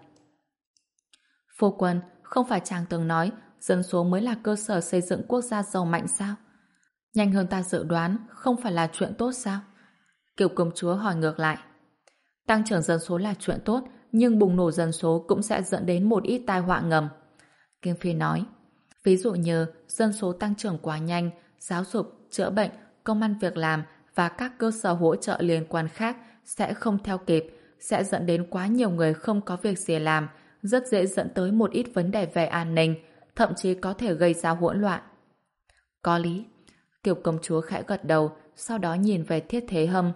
Phu quân, không phải chàng từng nói dân số mới là cơ sở xây dựng quốc gia giàu mạnh sao? Nhanh hơn ta dự đoán, không phải là chuyện tốt sao? Kiều công chúa hỏi ngược lại. Tăng trưởng dân số là chuyện tốt, nhưng bùng nổ dân số cũng sẽ dẫn đến một ít tai họa ngầm. Kim Phi nói. Ví dụ như dân số tăng trưởng quá nhanh, giáo dục, chữa bệnh, công ăn việc làm và các cơ sở hỗ trợ liên quan khác sẽ không theo kịp, sẽ dẫn đến quá nhiều người không có việc gì làm, rất dễ dẫn tới một ít vấn đề về an ninh, thậm chí có thể gây ra hỗn loạn. Có lý. Tiểu công chúa khẽ gật đầu, sau đó nhìn về Thiết Thế Hâm.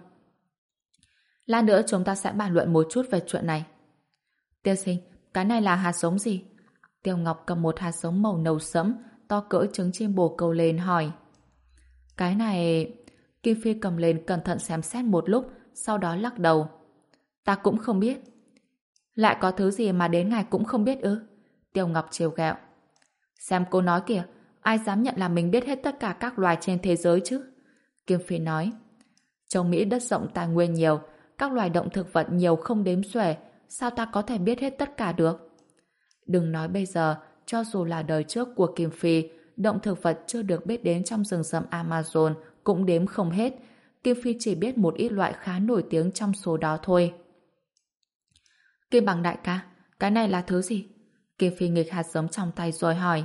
Lát nữa chúng ta sẽ bàn luận một chút về chuyện này. Tiên sinh, cái này là hạt giống gì? Tiêu Ngọc cầm một hạt giống màu nâu sẫm, to cỡ trứng chim bồ câu lên hỏi. Cái này... Kim Phi cầm lên cẩn thận xem xét một lúc, sau đó lắc đầu. Ta cũng không biết. Lại có thứ gì mà đến ngài cũng không biết ư? Tiêu Ngọc trêu ghẹo. Xem cô nói kìa, ai dám nhận là mình biết hết tất cả các loài trên thế giới chứ? Kim Phi nói. Châu Mỹ đất rộng tài nguyên nhiều, các loài động thực vật nhiều không đếm xuể, sao ta có thể biết hết tất cả được? Đừng nói bây giờ, cho dù là đời trước của Kim Phi, động thực vật chưa được biết đến trong rừng rậm Amazon cũng đếm không hết. Kim Phi chỉ biết một ít loại khá nổi tiếng trong số đó thôi. Kim Bằng đại ca, cái này là thứ gì? Kim Phi nghịch hạt giống trong tay rồi hỏi.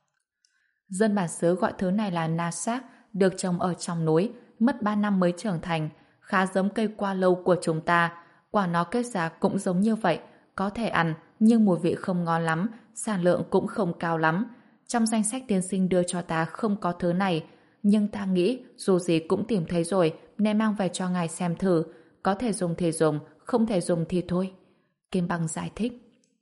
Dân bản xứ gọi thứ này là na xác, được trồng ở trong núi, mất ba năm mới trưởng thành, khá giống cây qua lâu của chúng ta. Quả nó kết giá cũng giống như vậy, có thể ăn, nhưng mùi vị không ngon lắm, sản lượng cũng không cao lắm. Trong danh sách tiên sinh đưa cho ta không có thứ này, nhưng ta nghĩ dù gì cũng tìm thấy rồi, nên mang về cho ngài xem thử. Có thể dùng thì dùng, không thể dùng thì thôi. Kim Bằng giải thích.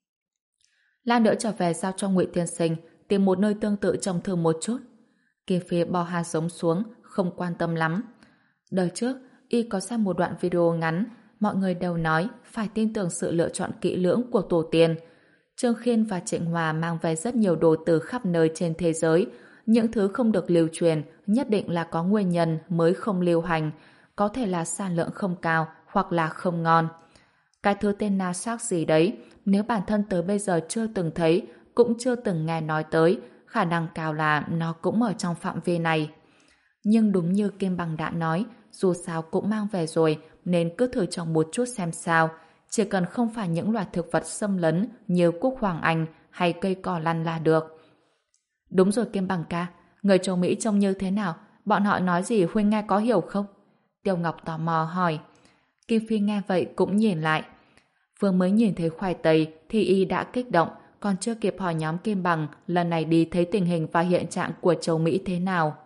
Lát nữa trở về giao cho Ngụy tiên sinh, tìm một nơi tương tự trồng thử một chút. Kim Phi bỏ hạt giống xuống, không quan tâm lắm. Đời trước, y có xem một đoạn video ngắn, mọi người đều nói phải tin tưởng sự lựa chọn kỹ lưỡng của tổ tiên. Trương Khiên và Trịnh Hòa mang về rất nhiều đồ từ khắp nơi trên thế giới. Những thứ không được lưu truyền nhất định là có nguyên nhân mới không lưu hành, có thể là sản lượng không cao hoặc là không ngon. Cái thứ tên na xác gì đấy, nếu bản thân tới bây giờ chưa từng thấy, cũng chưa từng nghe nói tới, khả năng cao là nó cũng ở trong phạm vi này. Nhưng đúng như Kim Bằng đã nói, dù sao cũng mang về rồi, nên cứ thử trồng một chút xem sao. Chỉ cần không phải những loài thực vật xâm lấn như cúc hoàng anh hay cây cỏ lăn là được. Đúng rồi Kim Bằng ca, người châu Mỹ trông như thế nào? Bọn họ nói gì huynh nghe có hiểu không? Tiêu Ngọc tò mò hỏi. Kim Phi nghe vậy cũng nhìn lại. Vừa mới nhìn thấy khoai tây thì y đã kích động, còn chưa kịp hỏi nhóm Kim Bằng lần này đi thấy tình hình và hiện trạng của châu Mỹ thế nào.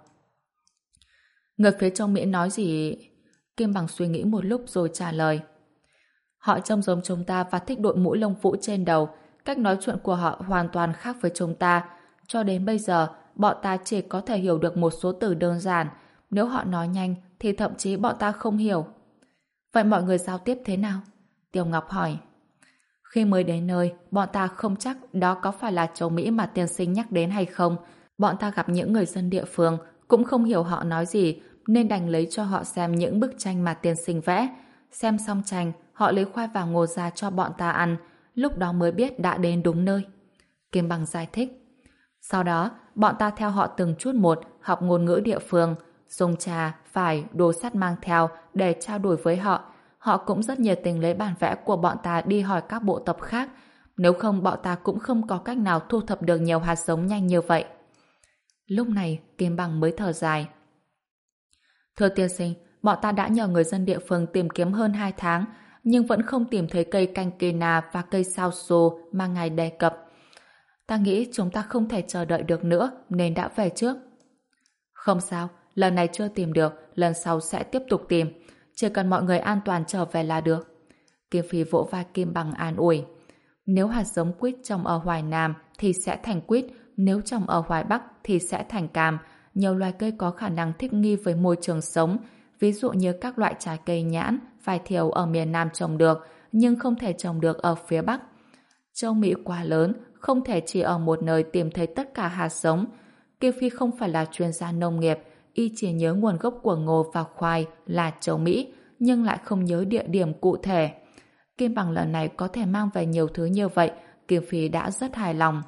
Người phía châu Mỹ nói gì? Kim Bằng suy nghĩ một lúc rồi trả lời. Họ trông giống chúng ta và thích đội mũ lông vũ trên đầu. Cách nói chuyện của họ hoàn toàn khác với chúng ta. Cho đến bây giờ, bọn ta chỉ có thể hiểu được một số từ đơn giản. Nếu họ nói nhanh, thì thậm chí bọn ta không hiểu. Vậy mọi người giao tiếp thế nào? Tiêu Ngọc hỏi. Khi mới đến nơi, bọn ta không chắc đó có phải là châu Mỹ mà tiên sinh nhắc đến hay không. Bọn ta gặp những người dân địa phương, cũng không hiểu họ nói gì, nên đành lấy cho họ xem những bức tranh mà tiên sinh vẽ. Xem xong tranh, họ lấy khoai và ngô ra cho bọn ta ăn, lúc đó mới biết đã đến đúng nơi. Kim Bằng giải thích. Sau đó, bọn ta theo họ từng chút một học ngôn ngữ địa phương, dùng trà, vải, đồ sắt mang theo để trao đổi với họ. Họ cũng rất nhiệt tình lấy bản vẽ của bọn ta đi hỏi các bộ tộc khác. Nếu không, bọn ta cũng không có cách nào thu thập được nhiều hạt giống nhanh như vậy. Lúc này, Kim Bằng mới thở dài. Thưa tiên sinh, bọn ta đã nhờ người dân địa phương tìm kiếm hơn hai tháng, nhưng vẫn không tìm thấy cây canh kena và cây sao xô mà ngài đề cập. Ta nghĩ chúng ta không thể chờ đợi được nữa, nên đã về trước. Không sao, lần này chưa tìm được, lần sau sẽ tiếp tục tìm. Chỉ cần mọi người an toàn trở về là được. Kim Phi vỗ vai Kim Bằng an ủi. Nếu hạt giống quýt trồng ở Hoài Nam thì sẽ thành quýt, nếu trồng ở Hoài Bắc thì sẽ thành cam. Nhiều loài cây có khả năng thích nghi với môi trường sống, ví dụ như các loại trái cây nhãn, vải thiều ở miền Nam trồng được, nhưng không thể trồng được ở phía Bắc. Châu Mỹ quá lớn, không thể chỉ ở một nơi tìm thấy tất cả hạt giống. Kim Phi không phải là chuyên gia nông nghiệp, y chỉ nhớ nguồn gốc của ngô và khoai là châu Mỹ, nhưng lại không nhớ địa điểm cụ thể. Kim Bằng lần này có thể mang về nhiều thứ như vậy, Kim Phi đã rất hài lòng.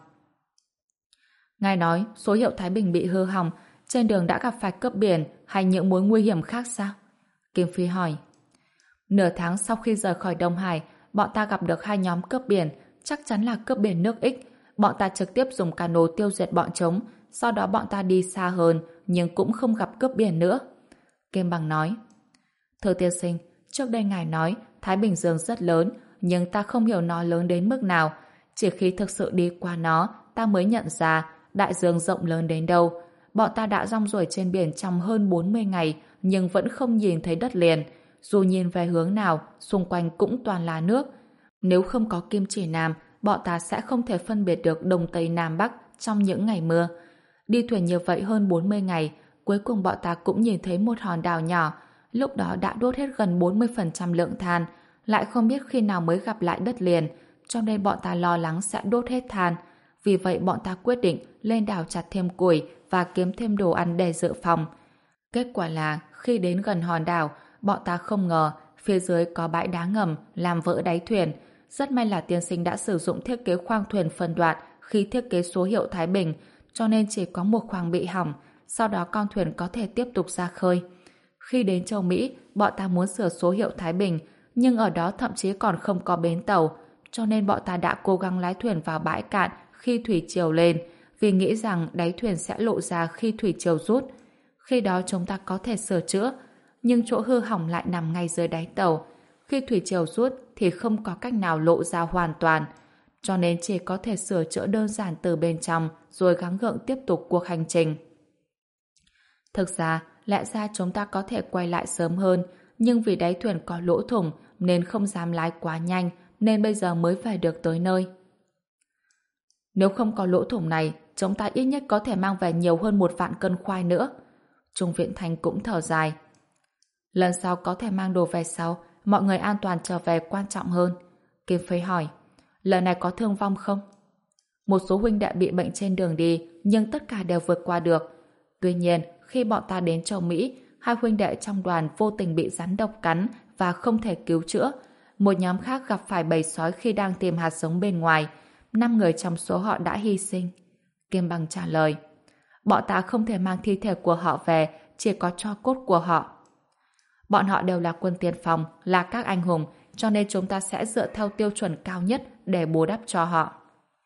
Ngài nói số hiệu Thái Bình bị hư hỏng, trên đường đã gặp phải cướp biển hay những mối nguy hiểm khác sao? Kim Phi hỏi. Nửa tháng sau khi rời khỏi Đông Hải, bọn ta gặp được hai nhóm cướp biển, chắc chắn là cướp biển nước Ích. bọn ta trực tiếp dùng cano tiêu diệt bọn chúng, sau đó bọn ta đi xa hơn, nhưng cũng không gặp cướp biển nữa. Kim Bằng nói, thưa tiên sinh, trước đây ngài nói Thái Bình Dương rất lớn, nhưng ta không hiểu nó lớn đến mức nào. Chỉ khi thực sự đi qua nó, ta mới nhận ra đại dương rộng lớn đến đâu. Bọn ta đã rong ruổi trên biển trong hơn bốn mươi ngày, nhưng vẫn không nhìn thấy đất liền. Dù nhìn về hướng nào, xung quanh cũng toàn là nước. Nếu không có kim chỉ nam, bọn ta sẽ không thể phân biệt được Đông Tây Nam Bắc trong những ngày mưa. Đi thuyền như vậy hơn bốn mươi ngày, cuối cùng bọn ta cũng nhìn thấy một hòn đảo nhỏ. Lúc đó đã đốt hết gần bốn mươi phần trăm lượng than, lại không biết khi nào mới gặp lại đất liền, cho nên bọn ta lo lắng sẽ đốt hết than. Vì vậy bọn ta quyết định lên đảo chặt thêm củi và kiếm thêm đồ ăn để dự phòng. Kết quả là khi đến gần hòn đảo, bọn ta không ngờ phía dưới có bãi đá ngầm làm vỡ đáy thuyền. Rất may là tiên sinh đã sử dụng thiết kế khoang thuyền phân đoạn khi thiết kế số hiệu Thái Bình, cho nên chỉ có một khoang bị hỏng, sau đó con thuyền có thể tiếp tục ra khơi. Khi đến châu Mỹ, bọn ta muốn sửa số hiệu Thái Bình, nhưng ở đó thậm chí còn không có bến tàu, cho nên bọn ta đã cố gắng lái thuyền vào bãi cạn khi thủy triều lên, vì nghĩ rằng đáy thuyền sẽ lộ ra khi thủy triều rút. Khi đó chúng ta có thể sửa chữa, nhưng chỗ hư hỏng lại nằm ngay dưới đáy tàu. Khi thủy triều rút thì không có cách nào lộ ra hoàn toàn, cho nên chỉ có thể sửa chữa đơn giản từ bên trong rồi gắng gượng tiếp tục cuộc hành trình. Thực ra, lẽ ra chúng ta có thể quay lại sớm hơn, nhưng vì đáy thuyền có lỗ thủng nên không dám lái quá nhanh, nên bây giờ mới về được tới nơi. Nếu không có lỗ thủng này, chúng ta ít nhất có thể mang về nhiều hơn một vạn cân khoai nữa. Trung Viễn Thành cũng thở dài. Lần sau có thể mang đồ về sau, mọi người an toàn trở về quan trọng hơn. Kim Phi hỏi, lần này có thương vong không? Một số huynh đệ bị bệnh trên đường đi, nhưng tất cả đều vượt qua được. Tuy nhiên, khi bọn ta đến châu Mỹ, hai huynh đệ trong đoàn vô tình bị rắn độc cắn và không thể cứu chữa. Một nhóm khác gặp phải bầy sói khi đang tìm hạt giống bên ngoài. Năm người trong số họ đã hy sinh. Kim Bằng trả lời, bọn ta không thể mang thi thể của họ về, chỉ có tro cốt của họ. Bọn họ đều là quân tiên phong, là các anh hùng, cho nên chúng ta sẽ dựa theo tiêu chuẩn cao nhất để bù đắp cho họ.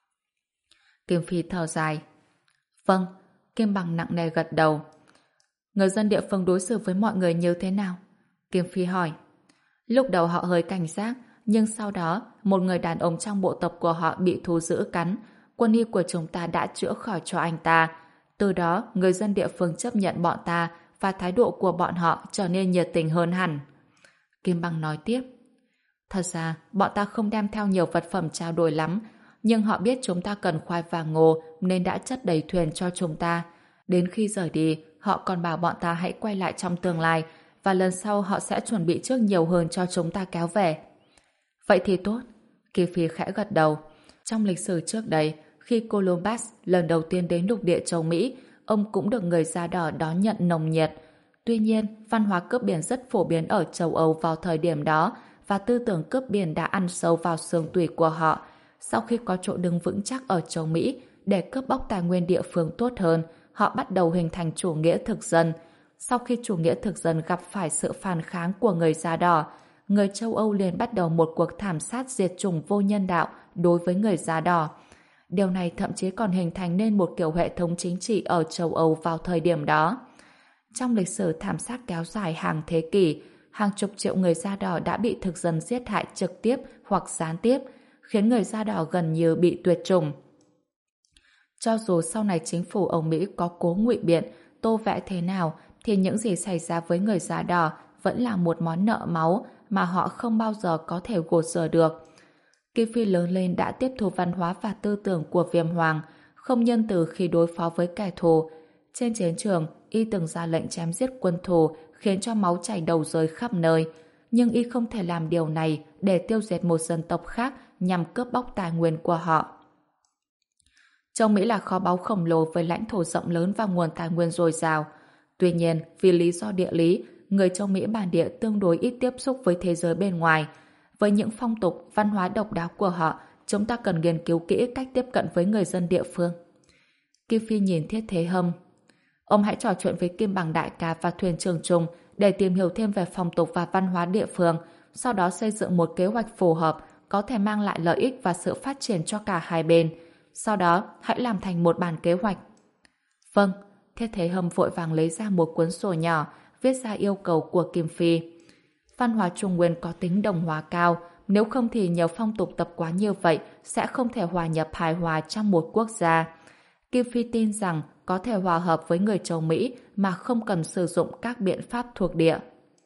Kim Phi thở dài. Vâng, Kim Bằng nặng nề gật đầu. Người dân địa phương đối xử với mọi người như thế nào? Kim Phi hỏi. Lúc đầu họ hơi cảnh giác, nhưng sau đó một người đàn ông trong bộ tộc của họ bị thú dữ cắn. Quân y của chúng ta đã chữa khỏi cho anh ta. Từ đó, người dân địa phương chấp nhận bọn ta và thái độ của bọn họ trở nên nhiệt tình hơn hẳn. Kim Bằng nói tiếp. Thật ra, bọn ta không đem theo nhiều vật phẩm trao đổi lắm, nhưng họ biết chúng ta cần khoai và ngô nên đã chất đầy thuyền cho chúng ta. Đến khi rời đi, họ còn bảo bọn ta hãy quay lại trong tương lai và lần sau họ sẽ chuẩn bị trước nhiều hơn cho chúng ta kéo về. Vậy thì tốt. Kỳ Phi khẽ gật đầu. Trong lịch sử trước đây, khi Columbus lần đầu tiên đến lục địa châu Mỹ, ông cũng được người da đỏ đón nhận nồng nhiệt. Tuy nhiên, văn hóa cướp biển rất phổ biến ở châu Âu vào thời điểm đó và tư tưởng cướp biển đã ăn sâu vào xương tủy của họ. Sau khi có chỗ đứng vững chắc ở châu Mỹ, để cướp bóc tài nguyên địa phương tốt hơn, họ bắt đầu hình thành chủ nghĩa thực dân. Sau khi chủ nghĩa thực dân gặp phải sự phản kháng của người da đỏ, người châu Âu liền bắt đầu một cuộc thảm sát diệt chủng vô nhân đạo đối với người da đỏ. Điều này thậm chí còn hình thành nên một kiểu hệ thống chính trị ở châu Âu vào thời điểm đó. Trong lịch sử thảm sát kéo dài hàng thế kỷ, hàng chục triệu người da đỏ đã bị thực dân giết hại trực tiếp hoặc gián tiếp, khiến người da đỏ gần như bị tuyệt chủng. Cho dù sau này chính phủ Âu Mỹ có cố ngụy biện, tô vẽ thế nào, thì những gì xảy ra với người da đỏ vẫn là một món nợ máu mà họ không bao giờ có thể gột rửa được. Kim Phi lớn lên đã tiếp thu văn hóa và tư tưởng của Viêm Hoàng, không nhân từ khi đối phó với kẻ thù. Trên chiến trường, y từng ra lệnh chém giết quân thù, khiến cho máu chảy đầu rơi khắp nơi. Nhưng y không thể làm điều này để tiêu diệt một dân tộc khác nhằm cướp bóc tài nguyên của họ. Châu Mỹ là kho báu khổng lồ với lãnh thổ rộng lớn và nguồn tài nguyên dồi dào. Tuy nhiên, vì lý do địa lý, người châu Mỹ bản địa tương đối ít tiếp xúc với thế giới bên ngoài. Với những phong tục, văn hóa độc đáo của họ, chúng ta cần nghiên cứu kỹ cách tiếp cận với người dân địa phương. Kim Phi nhìn Thiết Thế Hâm. Ông hãy trò chuyện với Kim Bằng đại ca và thuyền trưởng Trung để tìm hiểu thêm về phong tục và văn hóa địa phương, sau đó xây dựng một kế hoạch phù hợp có thể mang lại lợi ích và sự phát triển cho cả hai bên. sau đó hãy làm thành một bản kế hoạch. Vâng, Thiết Thế Hâm vội vàng lấy ra một cuốn sổ nhỏ, viết ra yêu cầu của Kim Phi. Văn hóa Trung Nguyên có tính đồng hóa cao, nếu không thì nhiều phong tục tập quán như vậy sẽ không thể hòa nhập hài hòa trong một quốc gia. Kim Phi tin rằng có thể hòa hợp với người châu Mỹ mà không cần sử dụng các biện pháp thuộc địa.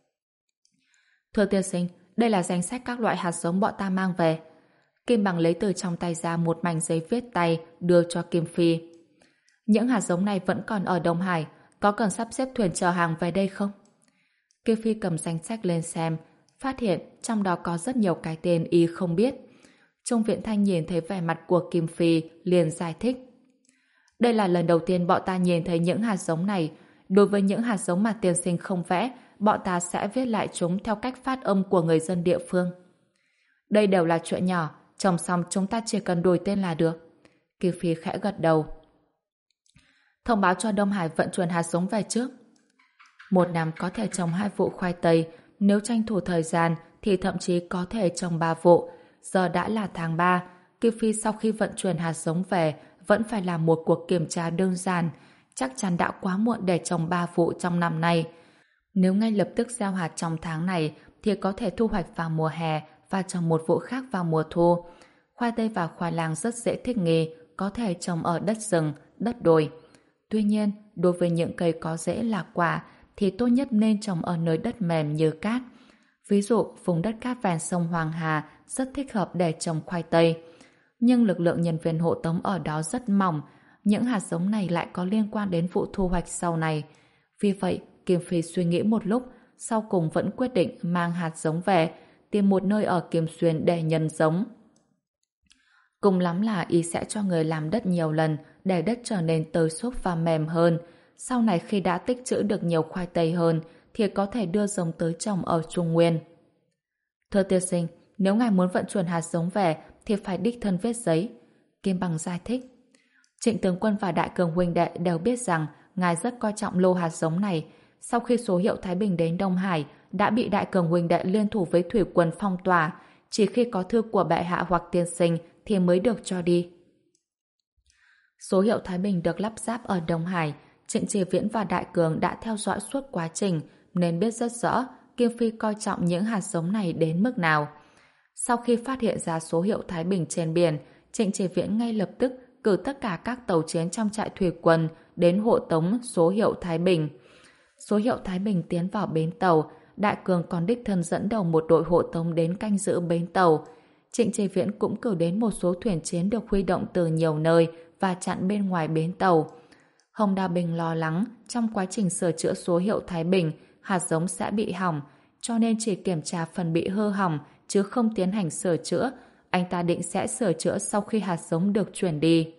Thưa tiên sinh, đây là danh sách các loại hạt giống bọn ta mang về. Kim Bằng lấy từ trong tay ra một mảnh giấy viết tay đưa cho Kim Phi. Những hạt giống này vẫn còn ở Đông Hải, có cần sắp xếp thuyền chở hàng về đây không? Kim Phi cầm danh sách lên xem, phát hiện trong đó có rất nhiều cái tên y không biết. Trung Viễn Thanh nhìn thấy vẻ mặt của Kim Phi liền giải thích. Đây là lần đầu tiên bọn ta nhìn thấy những hạt giống này. Đối với những hạt giống mà tiên sinh không vẽ, bọn ta sẽ viết lại chúng theo cách phát âm của người dân địa phương. Đây đều là chuyện nhỏ, trồng xong chúng ta chỉ cần đổi tên là được. Kim Phi khẽ gật đầu. Thông báo cho Đông Hải vận chuyển hạt giống về trước. Một năm có thể trồng hai vụ khoai tây, nếu tranh thủ thời gian thì thậm chí có thể trồng ba vụ. Giờ đã là tháng ba, Kim Phi sau khi vận chuyển hạt giống về vẫn phải làm một cuộc kiểm tra đơn giản. Chắc chắn đã quá muộn để trồng ba vụ trong năm nay. Nếu ngay lập tức gieo hạt trong tháng này thì có thể thu hoạch vào mùa hè và trồng một vụ khác vào mùa thu. Khoai tây và khoai lang rất dễ thích nghi, có thể trồng ở đất rừng, đất đồi. Tuy nhiên, đối với những cây có rễ là quả thì tốt nhất nên trồng ở nơi đất mềm như cát. Ví dụ, vùng đất cát ven sông Hoàng Hà rất thích hợp để trồng khoai tây. Nhưng lực lượng nhân viên hộ tống ở đó rất mỏng, những hạt giống này lại có liên quan đến vụ thu hoạch sau này. Vì vậy, Kim Phi suy nghĩ một lúc, sau cùng vẫn quyết định mang hạt giống về, tìm một nơi ở Kim Xuyên để nhân giống. Cùng lắm là y sẽ cho người làm đất nhiều lần để đất trở nên tơi xốp và mềm hơn. Sau này khi đã tích trữ được nhiều khoai tây hơn thì có thể đưa giống tới trồng ở Trung Nguyên. Thưa tiên sinh, nếu ngài muốn vận chuyển hạt giống về thì phải đích thân viết giấy. Kim Bằng giải thích. Trịnh tướng quân và Đại Cường huynh đệ đều biết rằng ngài rất coi trọng lô hạt giống này. Sau khi số hiệu Thái Bình đến Đông Hải đã bị Đại Cường huynh đệ liên thủ với thủy quân phong tỏa, chỉ khi có thư của bệ hạ hoặc tiên sinh thì mới được cho đi. Số hiệu Thái Bình được lắp ráp ở Đông Hải. Trịnh Chỉ Viễn và Đại Cường đã theo dõi suốt quá trình nên biết rất rõ Kim Phi coi trọng những hạt giống này đến mức nào. Sau khi phát hiện ra số hiệu Thái Bình trên biển, Trịnh Chỉ Viễn ngay lập tức cử tất cả các tàu chiến trong trại thủy quân đến hộ tống số hiệu Thái Bình. Số hiệu Thái Bình tiến vào bến tàu, Đại Cường còn đích thân dẫn đầu một đội hộ tống đến canh giữ bến tàu. Trịnh Chỉ Viễn cũng cử đến một số thuyền chiến được huy động từ nhiều nơi và chặn bên ngoài bến tàu. Hồng Đào Bình lo lắng trong quá trình sửa chữa số hiệu Thái Bình, hạt giống sẽ bị hỏng, cho nên chỉ kiểm tra phần bị hư hỏng chứ không tiến hành sửa chữa. Anh ta định sẽ sửa chữa sau khi hạt giống được chuyển đi.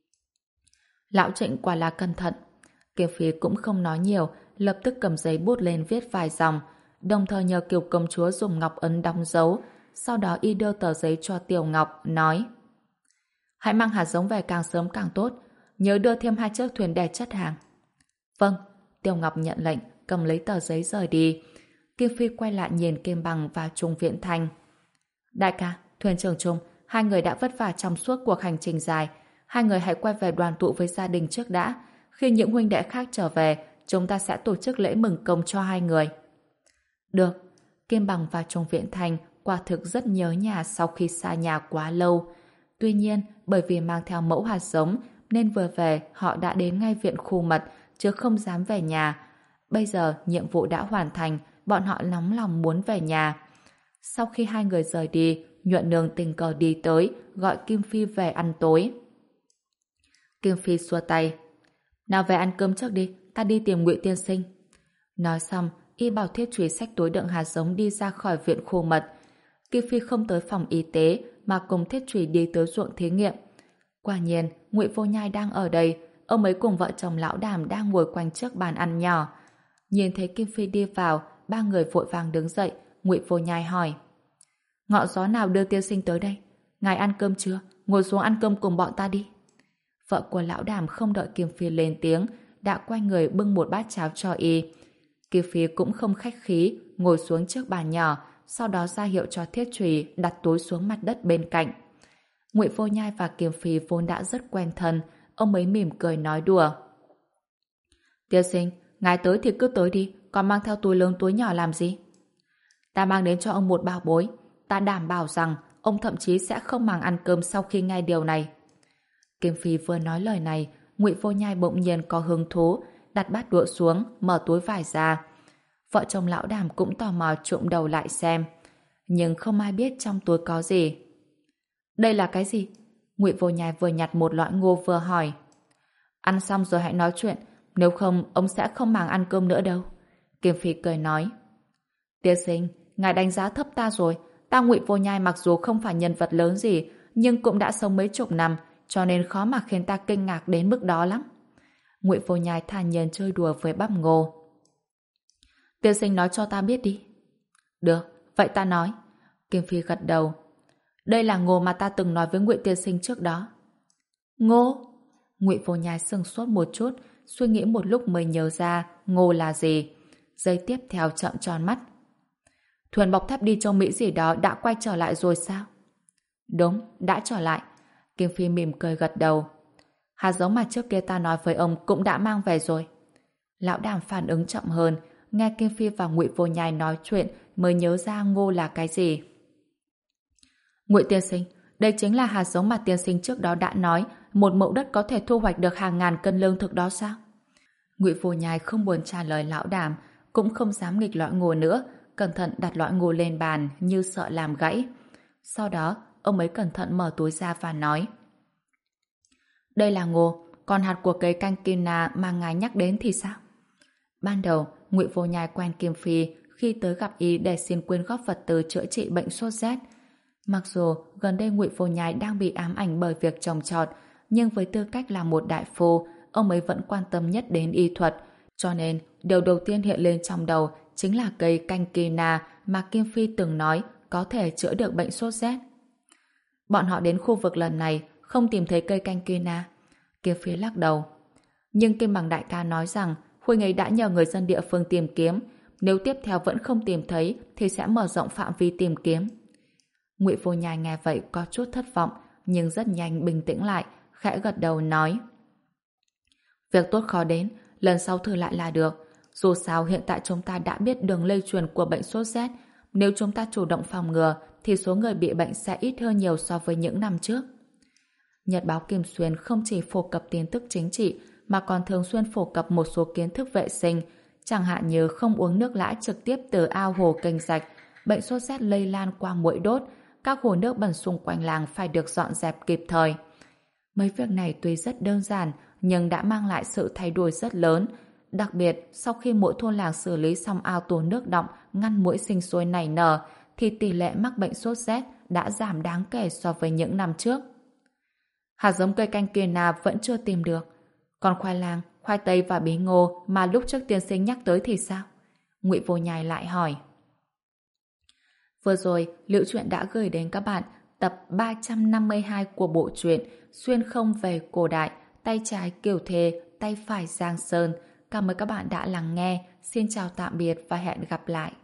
Lão Trịnh quả là cẩn thận. Kim Phi cũng không nói nhiều, lập tức cầm giấy bút lên viết vài dòng, đồng thời nhờ Kiều công chúa dùng ngọc ấn đóng dấu. Sau đó y đưa tờ giấy cho Tiểu Ngọc, nói: hãy mang hạt giống về càng sớm càng tốt, nhớ đưa thêm hai chiếc thuyền để chất hàng. Vâng. Tiểu Ngọc nhận lệnh, cầm lấy tờ giấy rời đi. Kim Phi quay lại nhìn Kim Bằng và Trung Viễn Thanh. Đại ca, thuyền trưởng Trung, hai người đã vất vả trong suốt cuộc hành trình dài. Hai người hãy quay về đoàn tụ với gia đình trước đã. Khi những huynh đệ khác trở về, chúng ta sẽ tổ chức lễ mừng công cho hai người. Được. Kim Bằng và Trung Viễn Thanh quả thực rất nhớ nhà sau khi xa nhà quá lâu. Tuy nhiên, bởi vì mang theo mẫu hạt giống nên vừa về họ đã đến ngay viện khu mật chứ không dám về nhà. Bây giờ nhiệm vụ đã hoàn thành, bọn họ nóng lòng muốn về nhà. Sau khi hai người rời đi, Nhuận Nương tình cờ đi tới gọi Kim Phi về ăn tối. Kim Phi xua tay: nào về ăn cơm trước đi, ta đi tìm Ngụy tiên sinh. Nói xong, y bảo Thiết Trùy xách túi đựng hạt giống đi ra khỏi viện khu mật. Kim Phi không tới phòng y tế mà cùng Thiết Trùy đi tới ruộng thí nghiệm. Quả nhiên, Ngụy Vô Nhai đang ở đây. Ông ấy cùng vợ chồng lão Đàm đang ngồi quanh trước bàn ăn nhỏ. Nhìn thấy Kim Phi đi vào, ba người vội vàng đứng dậy. Ngụy Vô Nhai hỏi: ngọn gió nào đưa tiên sinh tới đây? Ngài ăn cơm chưa? Ngồi xuống ăn cơm cùng bọn ta đi. Vợ của lão Đàm không đợi Kim Phi lên tiếng, đã quay người bưng một bát cháo cho y. Kim Phi cũng không khách khí, ngồi xuống trước bàn nhỏ, sau đó ra hiệu cho Thiết Trùy đặt túi xuống mặt đất bên cạnh. Ngụy Vô Nhai và Kiều Phi vốn đã rất quen thân, ông ấy mỉm cười nói đùa. Tiên sinh, ngài tới thì cứ tới đi, còn mang theo túi lớn túi nhỏ làm gì? Ta mang đến cho ông một bảo bối, ta đảm bảo rằng ông thậm chí sẽ không màng ăn cơm sau khi nghe điều này. Kim Phi vừa nói lời này, Ngụy Vô Nhai bỗng nhiên có hứng thú, đặt bát đũa xuống, mở túi vải ra. Vợ chồng lão Đàm cũng tò mò trộm đầu lại xem, nhưng không ai biết trong túi có gì. Đây là cái gì? Ngụy Vô Nhai vừa nhặt một loại ngô vừa hỏi. Ăn xong rồi hãy nói chuyện, nếu không ông sẽ không màng ăn cơm nữa đâu. Kim Phi cười nói. Tiên sinh, ngài đánh giá thấp ta rồi. Ta Ngụy Vô Nhai mặc dù không phải nhân vật lớn gì, nhưng cũng đã sống mấy chục năm, cho nên khó mà khiến ta kinh ngạc đến mức đó lắm. Ngụy Vô Nhai thản nhiên chơi đùa với bắp ngô. Tiên sinh nói cho ta biết đi. Được, vậy ta nói. Kim Phi gật đầu. Đây là ngô mà ta từng nói với Ngụy tiên sinh trước đó. Ngô? Ngụy Vô Nhai sững sốt một chút, suy nghĩ một lúc mới nhớ ra ngô là gì. Giây tiếp theo trợn tròn mắt. Thuyền bọc thép đi châu Mỹ gì đó đã quay trở lại rồi sao? Đúng, đã trở lại. Kim Phi mỉm cười gật đầu. Hạt giống mà trước kia ta nói với ông cũng đã mang về rồi. Lão Đàm phản ứng chậm hơn, nghe Kim Phi và Ngụy Vô Nhai nói chuyện mới nhớ ra ngô là cái gì. Ngụy tiên sinh, đây chính là hạt giống mà tiên sinh trước đó đã nói một mẫu đất có thể thu hoạch được hàng ngàn cân lương thực đó sao? Ngụy Vô Nhai không buồn trả lời Lão Đàm, cũng không dám nghịch loại ngô nữa, cẩn thận đặt loại ngô lên bàn như sợ làm gãy. Sau đó, ông ấy cẩn thận mở túi ra và nói. Đây là ngô, còn hạt của cây canh kina mà ngài nhắc đến thì sao? Ban đầu, Ngụy Vô Nhai quen Kim Phi khi tới gặp y để xin quyên góp vật tư chữa trị bệnh sốt rét. Mặc dù gần đây Ngụy Vô Nhai đang bị ám ảnh bởi việc trồng trọt, nhưng với tư cách là một đại phu, ông ấy vẫn quan tâm nhất đến y thuật, cho nên điều đầu tiên hiện lên trong đầu chính là cây canh kina mà Kim Phi từng nói có thể chữa được bệnh sốt rét. Bọn họ đến khu vực lần này không tìm thấy cây canh kina. Kim Phi lắc đầu. Nhưng Kim Bằng đại ca nói rằng Huynh ấy đã nhờ người dân địa phương tìm kiếm, nếu tiếp theo vẫn không tìm thấy thì sẽ mở rộng phạm vi tìm kiếm. Ngụy Vô Nhai nghe vậy có chút thất vọng, nhưng rất nhanh bình tĩnh lại, khẽ gật đầu nói. Việc tốt khó đến, lần sau thử lại là được. Dù sao hiện tại chúng ta đã biết đường lây truyền của bệnh sốt rét, nếu chúng ta chủ động phòng ngừa thì số người bị bệnh sẽ ít hơn nhiều so với những năm trước. Nhật báo Kim Xuyên không chỉ phổ cập tin tức chính trị mà còn thường xuyên phổ cập một số kiến thức vệ sinh, chẳng hạn như không uống nước lã trực tiếp từ ao hồ kênh rạch, bệnh sốt rét lây lan qua muỗi đốt, các hồ nước bẩn xung quanh làng phải được dọn dẹp kịp thời. Mấy việc này tuy rất đơn giản nhưng đã mang lại sự thay đổi rất lớn, đặc biệt sau khi mỗi thôn làng xử lý xong ao tù nước đọng ngăn muỗi sinh sôi nảy nở thì tỷ lệ mắc bệnh sốt rét đã giảm đáng kể so với những năm trước. Hạt giống cây canh kina vẫn chưa tìm được. Còn khoai lang, khoai tây và bí ngô mà lúc trước tiên sinh nhắc tới thì sao? Ngụy Vô Nhai lại hỏi. Vừa rồi, Liễu Chuyện đã gửi đến các bạn tập ba trăm năm mươi hai của bộ truyện Xuyên không về cổ đại, tay trái Kiều Thề, tay phải Giang Sơn. Cảm ơn các bạn đã lắng nghe. Xin chào tạm biệt và hẹn gặp lại.